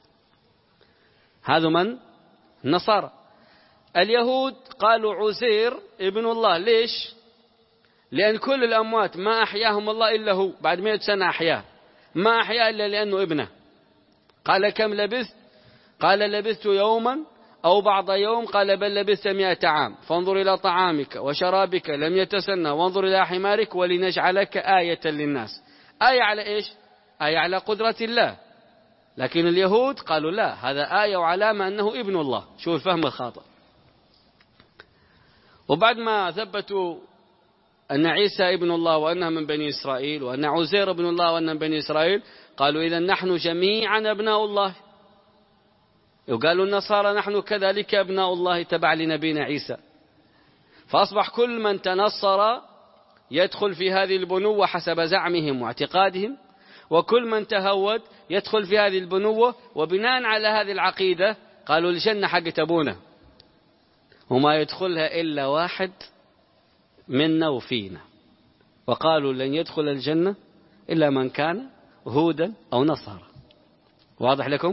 هذا من؟ النصارى. اليهود قالوا عزير ابن الله. ليش؟ لأن كل الأموات ما أحياهم الله إلا هو، بعد مئة سنة أحياه، ما أحياه إلا لأنه ابنه. قال كم لبثت؟ قال لبثت يوما أو بعض يوم، قال بل لبثت مئة عام، فانظر إلى طعامك وشرابك لم يتسنى، وانظر إلى حمارك ولنجعلك آية للناس. آية على إيش؟ آية على قدرة الله. لكن اليهود قالوا لا، هذا آية وعلامة أنه ابن الله. شو الفهم الخاطئ. وبعد ما ثبتوا أن عيسى ابن الله وأنه من بني إسرائيل، وأن عزير ابن الله وأنه من بني إسرائيل، قالوا إذا نحن جميعا أبناء الله. وقالوا النصارى نحن كذلك أبناء الله تبع لنبينا عيسى. فأصبح كل من تنصر يدخل في هذه البنوة حسب زعمهم واعتقادهم، وكل من تهود يدخل في هذه البنوة، وبناء على هذه العقيدة قالوا الجنة حق أبونا وما يدخلها إلا واحد منا وفينا، وقالوا لن يدخل الجنة إلا من كان هودا أو نصارى. واضح لكم؟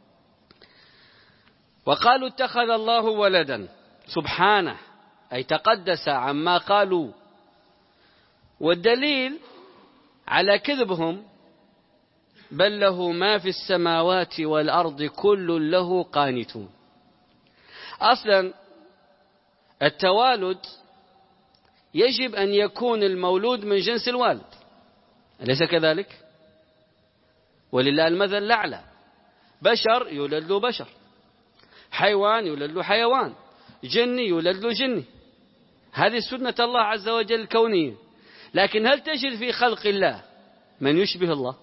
وقالوا اتخذ الله ولدا سبحانه، أي تقدس عما قالوا. والدليل على كذبهم بل له ما في السماوات والأرض كل له قانتون. أصلا التوالد يجب أن يكون المولود من جنس الوالد، أليس كذلك؟ ولله المثل الأعلى، بشر يولد له بشر، حيوان يولد له حيوان، جني يولد له جني. هذه سنة الله عز وجل الكونية. لكن هل تجد في خلق الله من يشبه الله؟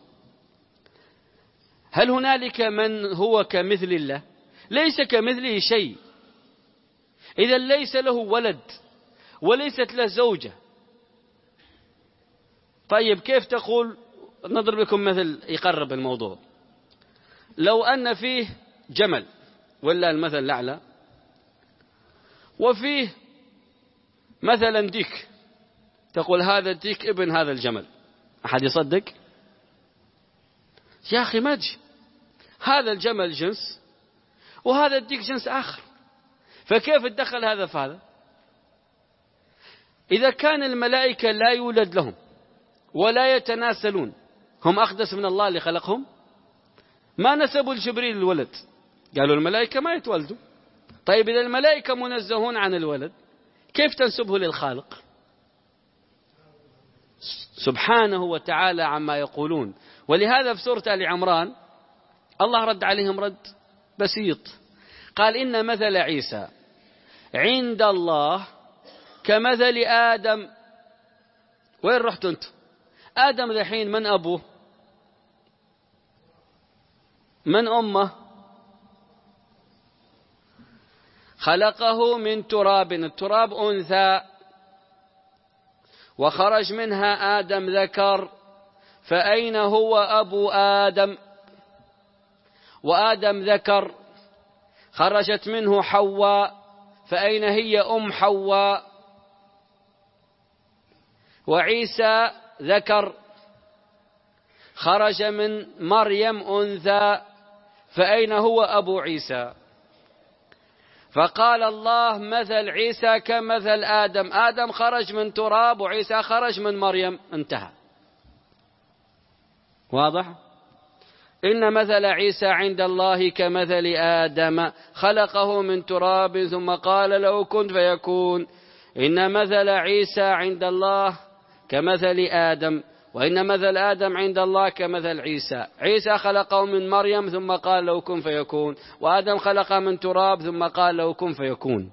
هل هنالك من هو كمثل الله؟ ليس كمثله شيء. إذا ليس له ولد وليست له زوجة. طيب كيف تقول؟ نضرب لكم مثل يقرب الموضوع. لو أن فيه جمل ولا المثل الأعلى، وفيه مثلا ديك، تقول هذا الديك ابن هذا الجمل، أحد يصدق؟ يا أخي ما تجي، هذا الجمل جنس وهذا الديك جنس آخر، فكيف تدخل هذا في هذا؟ إذا كان الملائكة لا يولد لهم ولا يتناسلون، هم أقدس من الله اللي خلقهم؟ ما نسبوا لجبريل الولد، قالوا الملائكة ما يتولدوا. طيب إذا الملائكة منزهون عن الولد، كيف تنسبه للخالق سبحانه وتعالى عما يقولون؟ ولهذا في سورة آل عمران الله رد عليهم رد بسيط، قال إن مثل عيسى عند الله كمثل آدم. وين رحت أنت؟ آدم ذحين من أبوه؟ من أمه؟ خلقه من تراب، التراب أنثى، وخرج منها آدم ذكر، فأين هو أبو آدم؟ وآدم ذكر، خرجت منه حواء، فأين هي أم حواء؟ وعيسى ذكر، خرج من مريم أنثى، فأين هو أبو عيسى؟ فقال الله مثل عيسى كمثل آدم، آدم خرج من تراب وعيسى خرج من مريم، انتهى. واضح؟ إن مثل عيسى عند الله كمثل آدم خلقه من تراب ثم قال له كن فيكون. إن مثل عيسى عند الله كمثل آدم، وإن مثل آدم عند الله كمثل عيسى. عيسى خلقه من مريم ثم قال له كن فيكون، وآدم خلقه من تراب ثم قال له كن فيكون.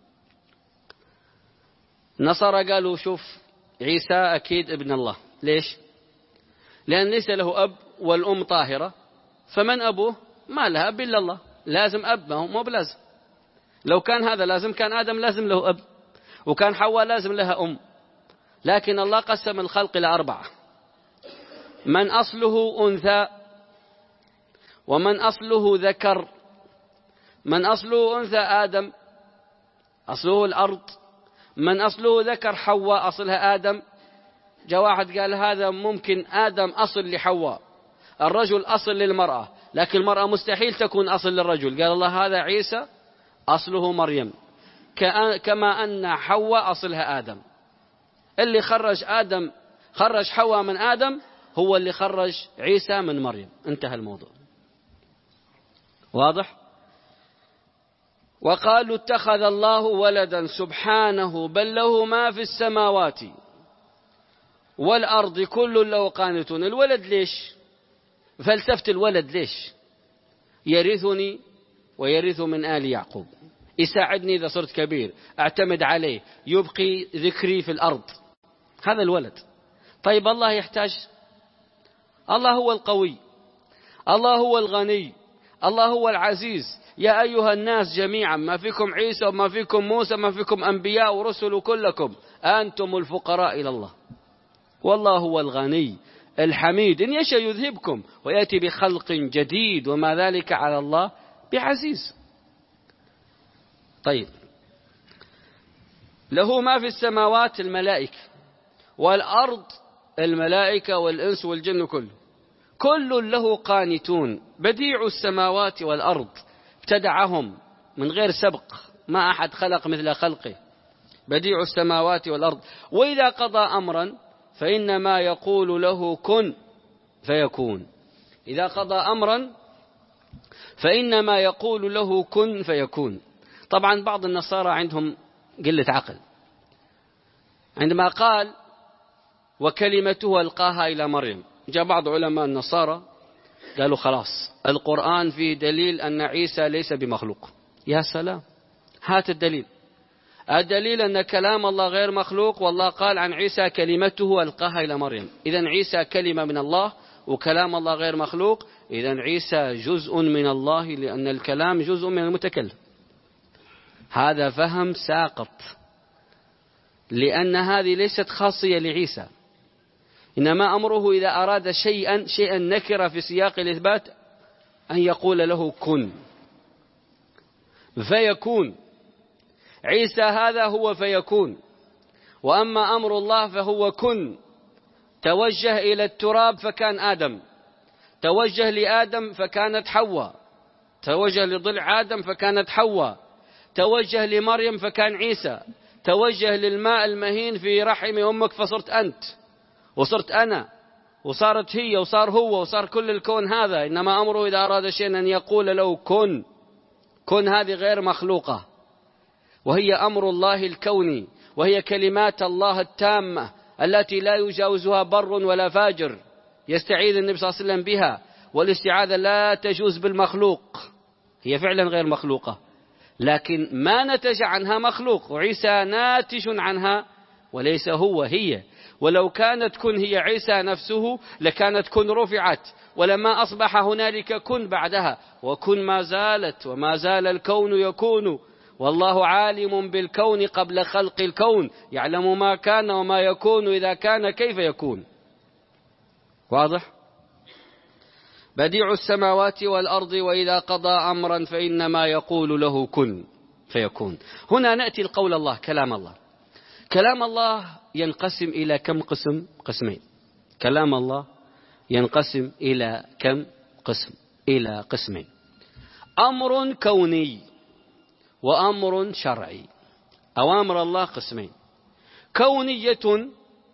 نصارى قالوا شوف عيسى أكيد ابن الله. ليش؟ لأن ليس له أب والأم طاهرة، فمن أبوه؟ ما لها أب إلا الله، لازم أب، ما هو مو بلازم. لو كان هذا لازم كان آدم لازم له أب، وكان حواء لازم لها أم. لكن الله قسم الخلق إلى أربعة: من أصله أنثى، ومن أصله ذكر. من أصله أنثى آدم أصله الأرض، من أصله ذكر حواء أصلها آدم. جاء واحد قال هذا ممكن آدم أصل لحواء، الرجل أصل للمرأة، لكن المرأة مستحيل تكون أصل للرجل. قال الله هذا عيسى أصله مريم، كما أن حواء أصلها آدم. اللي خرج آدم خرج حواء من آدم هو اللي خرج عيسى من مريم، انتهى الموضوع. واضح؟ وقالوا اتخذ الله ولدا سبحانه بل له ما في السماوات والأرض كل له قانتون. الولد ليش؟ فلسفة الولد ليش؟ يرثني ويرث من آل يعقوب، يساعدني إذا صرت كبير، أعتمد عليه، يبقي ذكري في الأرض. هذا الولد. طيب الله يحتاج؟ الله هو القوي، الله هو الغني، الله هو العزيز. يا أيها الناس جميعا، ما فيكم عيسى وما فيكم موسى، ما فيكم أنبياء ورسل، كلكم أنتم الفقراء إلى الله، والله هو الغني الحميد. إن يشاء يذهبكم ويأتي بخلق جديد وما ذلك على الله بعزيز. طيب، له ما في السماوات الملائكة، والأرض الملائكة والإنس والجن كله، كل له قانتون. بديع السماوات والأرض، ابتدعهم من غير سبق، ما أحد خلق مثل خلقه. بديع السماوات والأرض، وإذا قضى أمرا فإنما يقول له كن فيكون. إذا قضى أمرا فإنما يقول له كن فيكون. طبعا بعض النصارى عندهم قلة عقل، عندما قال وكلمته ألقاها إلى مريم، جاء بعض علماء النصارى قالوا خلاص القرآن فيه دليل أن عيسى ليس بمخلوق. يا سلام، هات الدليل. الدليل أن كلام الله غير مخلوق، والله قال عن عيسى كلمته ألقاها إلى مريم. إذن عيسى كلمة من الله وكلام الله غير مخلوق، إذن عيسى جزء من الله، لأن الكلام جزء من المتكلم. هذا فهم ساقط، لأن هذه ليست خاصية لعيسى، إنما أمره إذا أراد شيئا شيئا نكر في سياق الإثبات أن يقول له كن فيكون. عيسى هذا هو فيكون. وأما أمر الله فهو كن. توجه إلى التراب فكان آدم، توجه لآدم فكانت حواء، توجه لضلع آدم فكانت حواء، توجه لمريم فكان عيسى، توجه للماء المهين في رحم أمك فصرت أنت وصرت أنا وصارت هي وصار هو وصار كل الكون هذا. إنما أمره إذا أراد شيئا أن يقول له كن. كن هذه غير مخلوقة، وهي أمر الله الكوني، وهي كلمات الله التامة التي لا يجاوزها بر ولا فاجر. يستعيذ النبي صلى الله عليه وسلم بها، والاستعاذة لا تجوز بالمخلوق. هي فعلا غير مخلوقة، لكن ما نتج عنها مخلوق، وعيسى ناتج عنها وليس هو هي. ولو كانت كن هي عيسى نفسه لكانت كن رفعت، ولما أصبح هنالك كن بعدها، وكن ما زالت وما زال الكون يكون، والله عالم بالكون قبل خلق الكون، يعلم ما كان وما يكون إذا كان كيف يكون. واضح؟ بديع السماوات والأرض، وإذا قضى أمرا فإنما يقول له كن فيكون. هنا نأتي القول الله، كلام الله. كلام الله ينقسم إلى كم قسم؟ قسمين. كلام الله ينقسم إلى كم قسم؟ إلى قسمين: أمر كوني وأمر شرعي. أوامر الله قسمين: كونية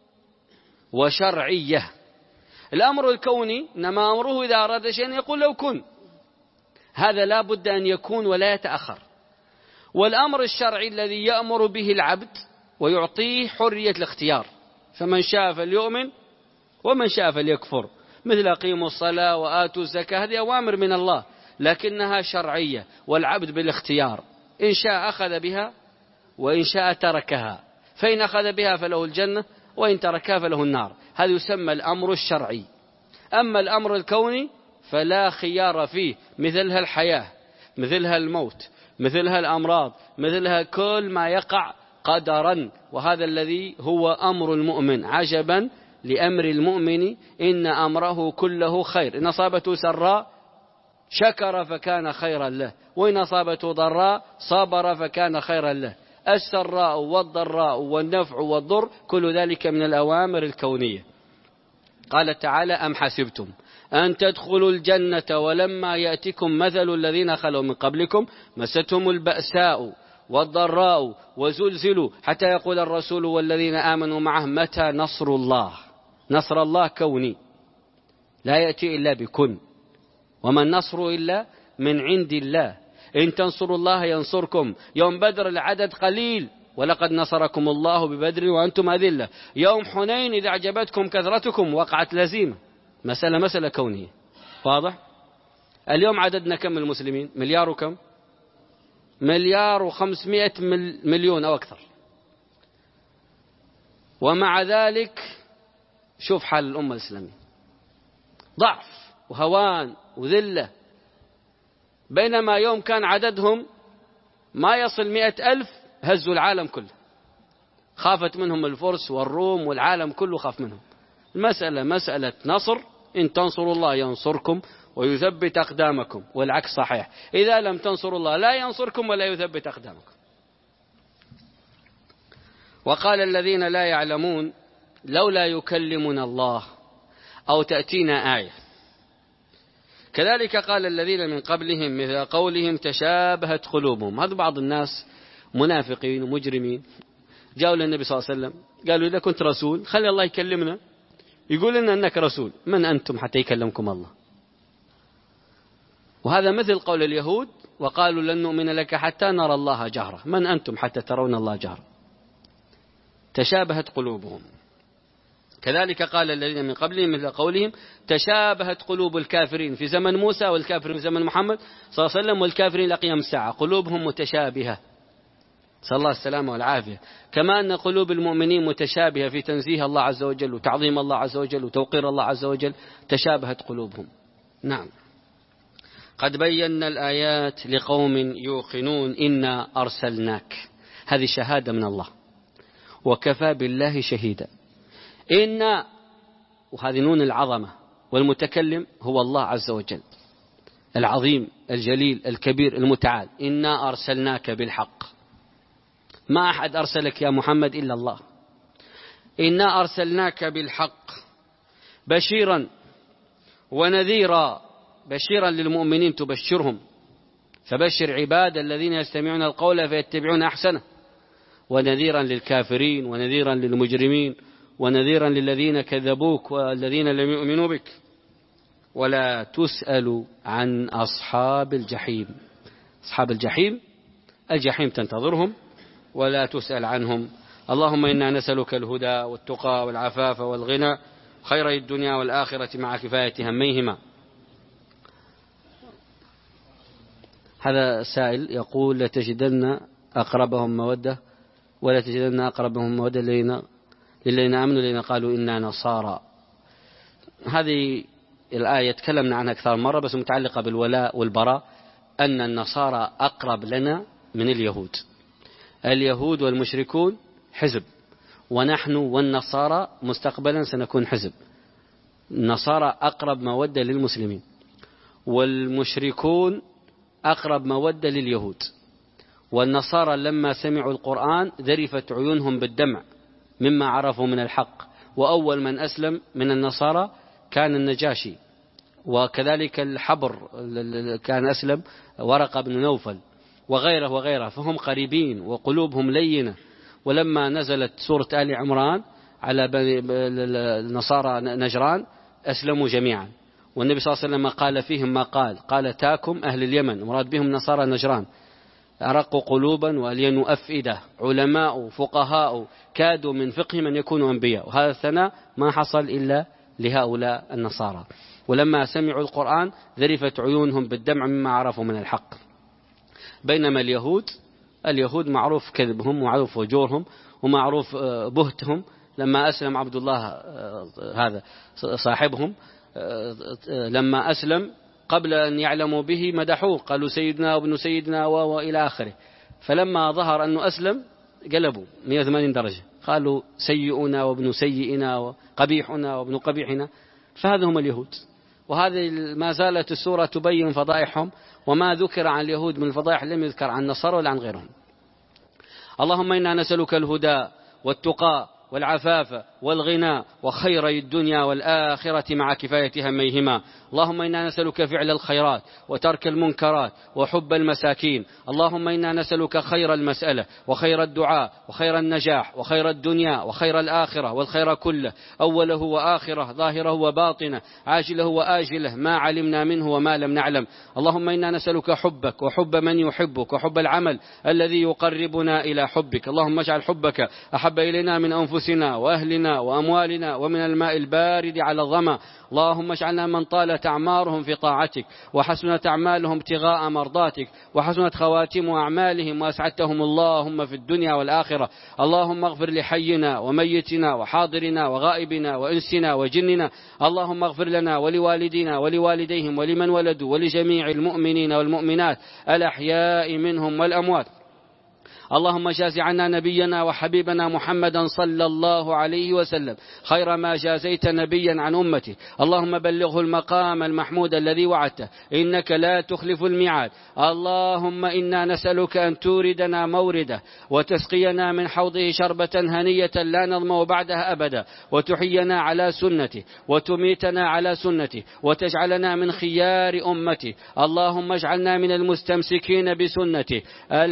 وشرعية. الأمر الكوني إنما أمره إذا أراد شيئا يقول له كن، هذا لا بد أن يكون ولا يتأخر. والأمر الشرعي الذي يأمر به العبد ويعطيه حرية الاختيار، فمن شاء فليؤمن ومن شاء فليكفر، مثل أقيموا الصلاة وآتوا الزكاة، هذه أوامر من الله لكنها شرعية، والعبد بالاختيار، إن شاء أخذ بها وإن شاء تركها، فإن أخذ بها فله الجنة وإن تركها فله النار. هذا يسمى الأمر الشرعي. أما الأمر الكوني فلا خيار فيه، مثلها الحياة، مثلها الموت، مثلها الأمراض، مثلها كل ما يقع قدرا، وهذا الذي هو أمر المؤمن. عجبا لأمر المؤمن إن أمره كله خير، إن أصابته سراء شكر فكان خيرا له، وإن أصابته ضراء صبر فكان خيرا له. السراء والضراء والنفع والضر كل ذلك من الأوامر الكونية. قال تعالى: أم حسبتم أن تدخلوا الجنة ولما يأتكم مثل الذين خلوا من قبلكم مستهم البأساء والضراء وزلزلوا حتى يقول الرسول والذين آمنوا معه متى نصر الله. نصر الله كوني لا يأتي إلا بكن، وما النصر إلا من عند الله. إن تنصروا الله ينصركم. يوم بدر العدد قليل، ولقد نصركم الله ببدر وأنتم أذلة. يوم حنين إذا أعجبتكم كثرتكم وقعت لزيمة. مسألة مسألة كونية. واضح؟ اليوم عددنا كم المسلمين؟ مليار وكم؟ مليار وخمسمائة مليون أو أكثر. ومع ذلك شوف حال الأمة الإسلامية، ضعف وهوان وذلة. بينما يوم كان عددهم ما يصل مئة ألف هزوا العالم كله، خافت منهم الفرس والروم والعالم كله خاف منهم. المسألة مسألة نصر، إن تنصروا الله ينصركم ويثبت أقدامكم، والعكس صحيح، إذا لم تنصروا الله لا ينصركم ولا يثبت أقدامكم. وقال الذين لا يعلمون لولا يكلمنا الله أو تأتينا آية. كذلك قال الذين من قبلهم مثل قولهم تشابهت قلوبهم. هذا بعض الناس منافقين ومجرمين جاءوا للنبي صلى الله عليه وسلم قالوا إذا كنت رسول خلي الله يكلمنا، يقول لنا أنك رسول، من أنتم حتى يكلمكم الله؟ وهذا مثل قول اليهود وقالوا لن نؤمن لك حتى نرى الله جهرة، من أنتم حتى ترون الله جهرة؟ تشابهت قلوبهم. كذلك قال الذين من قبلهم مثل قولهم تشابهت قلوب الكافرين في زمن موسى والكافرين في زمن محمد صلى الله عليه وسلم والكافرين لقيام الساعة، قلوبهم متشابهة، صلى الله السلامة والعافية، كما أن قلوب المؤمنين متشابهة في تنزيه الله عز وجل وتعظيم الله عز وجل وتوقير الله عز وجل، تشابهت قلوبهم. نعم، قد بينا الآيات لقوم يوقنون إنا أرسلناك، هذه شهادة من الله وكفى بالله شهيدا. إنا، وهذه نون العظمة، والمتكلم هو الله عز وجل العظيم الجليل الكبير المتعال. إنا أرسلناك بالحق، ما أحد أرسلك يا محمد إلا الله. إنا أرسلناك بالحق بشيرا ونذيرا، بشيرا للمؤمنين تبشرهم، فبشر عباد الذين يستمعون القول فيتبعون أحسنه، ونذيرا للكافرين ونذيرا للمجرمين ونذيرا للذين كذبوك والذين لم يؤمنوا بك. ولا تسأل عن أصحاب الجحيم، أصحاب الجحيم الجحيم تنتظرهم ولا تسأل عنهم. اللهم إنا نسألك الهدى والتقى والعفاف والغنى، خير الدنيا والآخرة مع كفاية هميهما. هذا سائل يقول لتجدن أقربهم مودة ولا تجدن أقربهم مودة للذين آمنوا الذين قالوا إنا نصارى. هذه الآية تكلمنا عنها أكثر مرة، بس متعلقة بالولاء والبراء، أن النصارى أقرب لنا من اليهود. اليهود والمشركون حزب، ونحن والنصارى مستقبلا سنكون حزب. النصارى أقرب مودة للمسلمين، والمشركون أقرب مودة لليهود. والنصارى لما سمعوا القرآن ذرفت عيونهم بالدمع مما عرفوا من الحق، وأول من أسلم من النصارى كان النجاشي، وكذلك الحبر كان أسلم ورقة بن نوفل وغيره وغيره، فهم قريبين وقلوبهم لينة. ولما نزلت سورة آل عمران على النصارى نجران أسلموا جميعا، والنبي صلى الله عليه وسلم قال فيهم ما قال، قال تاكم أهل اليمن، مراد بهم نصارى نجران، أرقوا قلوبا وألينوا أفئدة، علماء فقهاء كادوا من فقههم أن يكونوا أنبياء. وهذا الثناء ما حصل إلا لهؤلاء النصارى. ولما سمعوا القرآن ذرفت عيونهم بالدمع مما عرفوا من الحق. بينما اليهود اليهود معروف كذبهم ومعروف وجورهم ومعروف بهتهم. لما أسلم عبد الله هذا صاحبهم، لما أسلم قبل أن يعلموا به مدحوه، قالوا سيدنا وابن سيدنا وإلى آخره. فلما ظهر أنه أسلم قلبوا مئة وثمانين درجة، قالوا سيئنا وابن سيئنا وقبيحنا وابن قبيحنا. فهذا هم اليهود. وهذه ما زالت السورة تبين فضائحهم، وما ذكر عن اليهود من الفضائح لم يذكر عن النصارى ولا عن غيرهم. اللهم إنا نسألك الهدى والتقى والعفاف والغنى وخير الدنيا والآخرة مع كفاية هميهما. اللهم إنا نسألك فعل الخيرات وترك المنكرات وحب المساكين. اللهم إنا نسألك خير المسألة وخير الدعاء وخير النجاح وخير الدنيا وخير الآخرة والخير كله، أوله وآخره ظاهره وباطنه عاجله وآجله ما علمنا منه وما لم نعلم. اللهم إنا نسألك حبك وحب من يحبك وحب العمل الذي يقربنا إلى حبك. اللهم اجعل حبك أحب إلينا من أنفسنا وأهلنا أنفسنا وأموالنا ومن الماء البارد على الظمأ. اللهم اجعلنا من طالت أعمارهم في طاعتك وحسنت أعمالهم ابتغاء مرضاتك وحسنت خواتم أعمالهم وأسعدتهم اللهم في الدنيا والآخرة. اللهم اغفر لحينا وميتنا وحاضرنا وغائبنا وإنسنا وجننا. اللهم اغفر لنا ولوالدينا ولوالديهم ولمن ولدوا ولجميع المؤمنين والمؤمنات الأحياء منهم والأموات. اللهم جاز عنا نبينا وحبيبنا محمدا صلى الله عليه وسلم خير ما جازيت نبيا عن أمته. اللهم بلغه المقام المحمود الذي وعدته إنك لا تخلف الميعاد. اللهم إنا نسألك أن توردنا مورده وتسقينا من حوضه شربة هنية لا نظمأ بعدها أبدا، وتحينا على سنته وتميتنا على سنته وتجعلنا من خيار أمته. اللهم اجعلنا من المستمسكين بسنته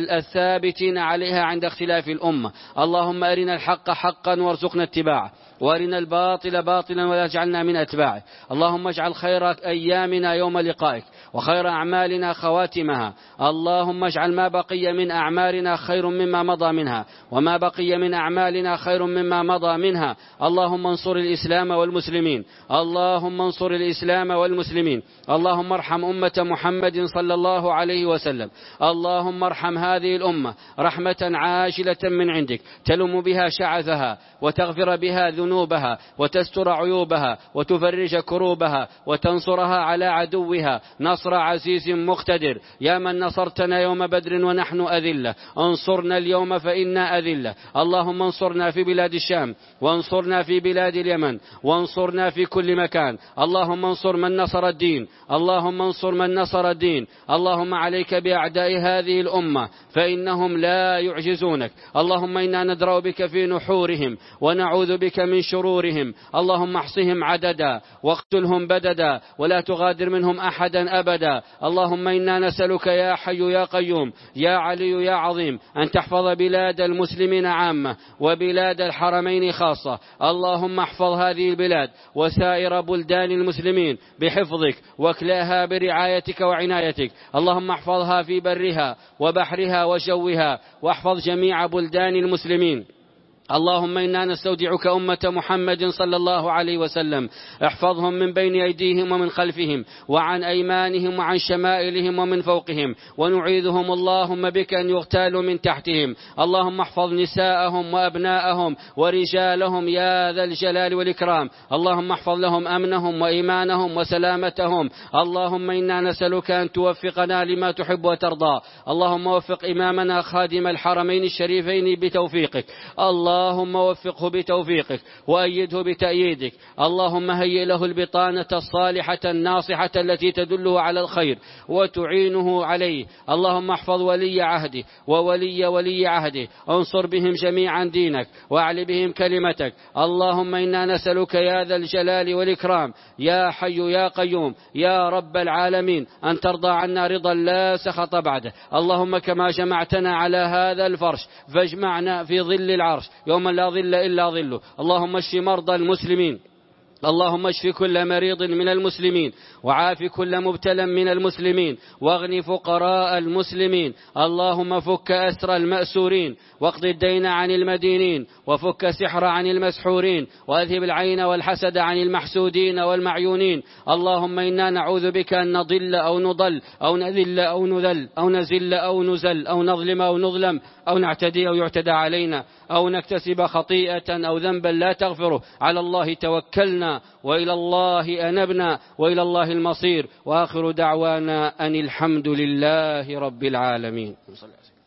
الثابتين عليها عند اختلاف الأمة. اللهم أرنا الحق حقا وارزقنا اتباعه، وارنا الباطل باطلا ولا تجعلنا من أتباعه. اللهم اجعل خير أيامنا يوم لقائك وخير أعمالنا خواتمها. اللهم اجعل ما بقي من أعمالنا خير مما مضى منها، وما بقي من أعمالنا خير مما مضى منها. اللهم انصر الإسلام والمسلمين، اللهم انصر الإسلام والمسلمين. اللهم ارحم أمة محمد صلى الله عليه وسلم. اللهم ارحم هذه الأمة رحمة عاجلة من عندك تلم بها شعثها وتغفر بها ذنوبها وتستر عيوبها وتفرج كروبها وتنصرها على عدوها نصر عزيز مقتدر. يا من نصرتنا يوم بدر ونحن أذلة، انصرنا اليوم فإنا أذلة. اللهم انصرنا في بلاد الشام، وانصرنا في بلاد اليمن، وانصرنا في كل مكان. اللهم انصر من نصر الدين، اللهم انصر من نصر الدين. اللهم عليك بأعداء هذه الأمة فإنهم لا يعجزونك. اللهم إنا ندرأ بك في نحورهم ونعوذ بك من شرورهم. اللهم احصهم عددا واقتلهم بددا ولا تغادر منهم أحدا أبدا. اللهم إنا نسألك يا حي يا قيوم يا علي يا عظيم أن تحفظ بلاد المسلمين عامة وبلاد الحرمين خاصة. اللهم احفظ هذه البلاد وسائر بلدان المسلمين بحفظك واكلاها برعايتك وعنايتك. اللهم احفظها في برها وبحرها وجوها، واحفظ جميع بلدان المسلمين. اللهم إنا نستودعك أمة محمد صلى الله عليه وسلم، احفظهم من بين أيديهم ومن خلفهم وعن أيمانهم وعن شمائلهم ومن فوقهم، ونعيذهم اللهم بك أن يغتالوا من تحتهم. اللهم احفظ نساءهم وأبناءهم ورجالهم يا ذا الجلال والإكرام. اللهم احفظ لهم أمنهم وإيمانهم وسلامتهم. اللهم إنا نسألك أن توفقنا لما تحب وترضى. اللهم وفق إمامنا خادم الحرمين الشريفين بتوفيقك. الله اللهم وفقه بتوفيقك وأيده بتأييدك. اللهم هيئ له البطانة الصالحة الناصحة التي تدله على الخير وتعينه عليه. اللهم احفظ ولي عهده وولي ولي عهده، انصر بهم جميعا دينك واعل بهم كلمتك. اللهم إنا نسألك يا ذا الجلال والإكرام يا حي يا قيوم يا رب العالمين أن ترضى عنا رضا لا سخط بعده. اللهم كما جمعتنا على هذا الفرش فاجمعنا في ظل العرش يوم لا ظل إلا ظله. اللهم اشف مرضى المسلمين، اللهم اشف كل مريض من المسلمين، وعاف كل مبتلى من المسلمين، واغن فقراء المسلمين. اللهم فك أسر المأسورين، واقض الدين عن المدينين، وفك السحر عن المسحورين، وأذهب العين والحسد عن المحسودين والمعيونين. اللهم إنا نعوذ بك أن نضل أو نضل أو نذل أو نذل أو نزل أو نزل أو نظلم أو نظلم أو نعتدي أو يعتدى علينا أو نكتسب خطيئة أو ذنبا لا تغفره. على الله توكلنا وإلى الله أنبنا وإلى الله المصير. وآخر دعوانا أن الحمد لله رب العالمين.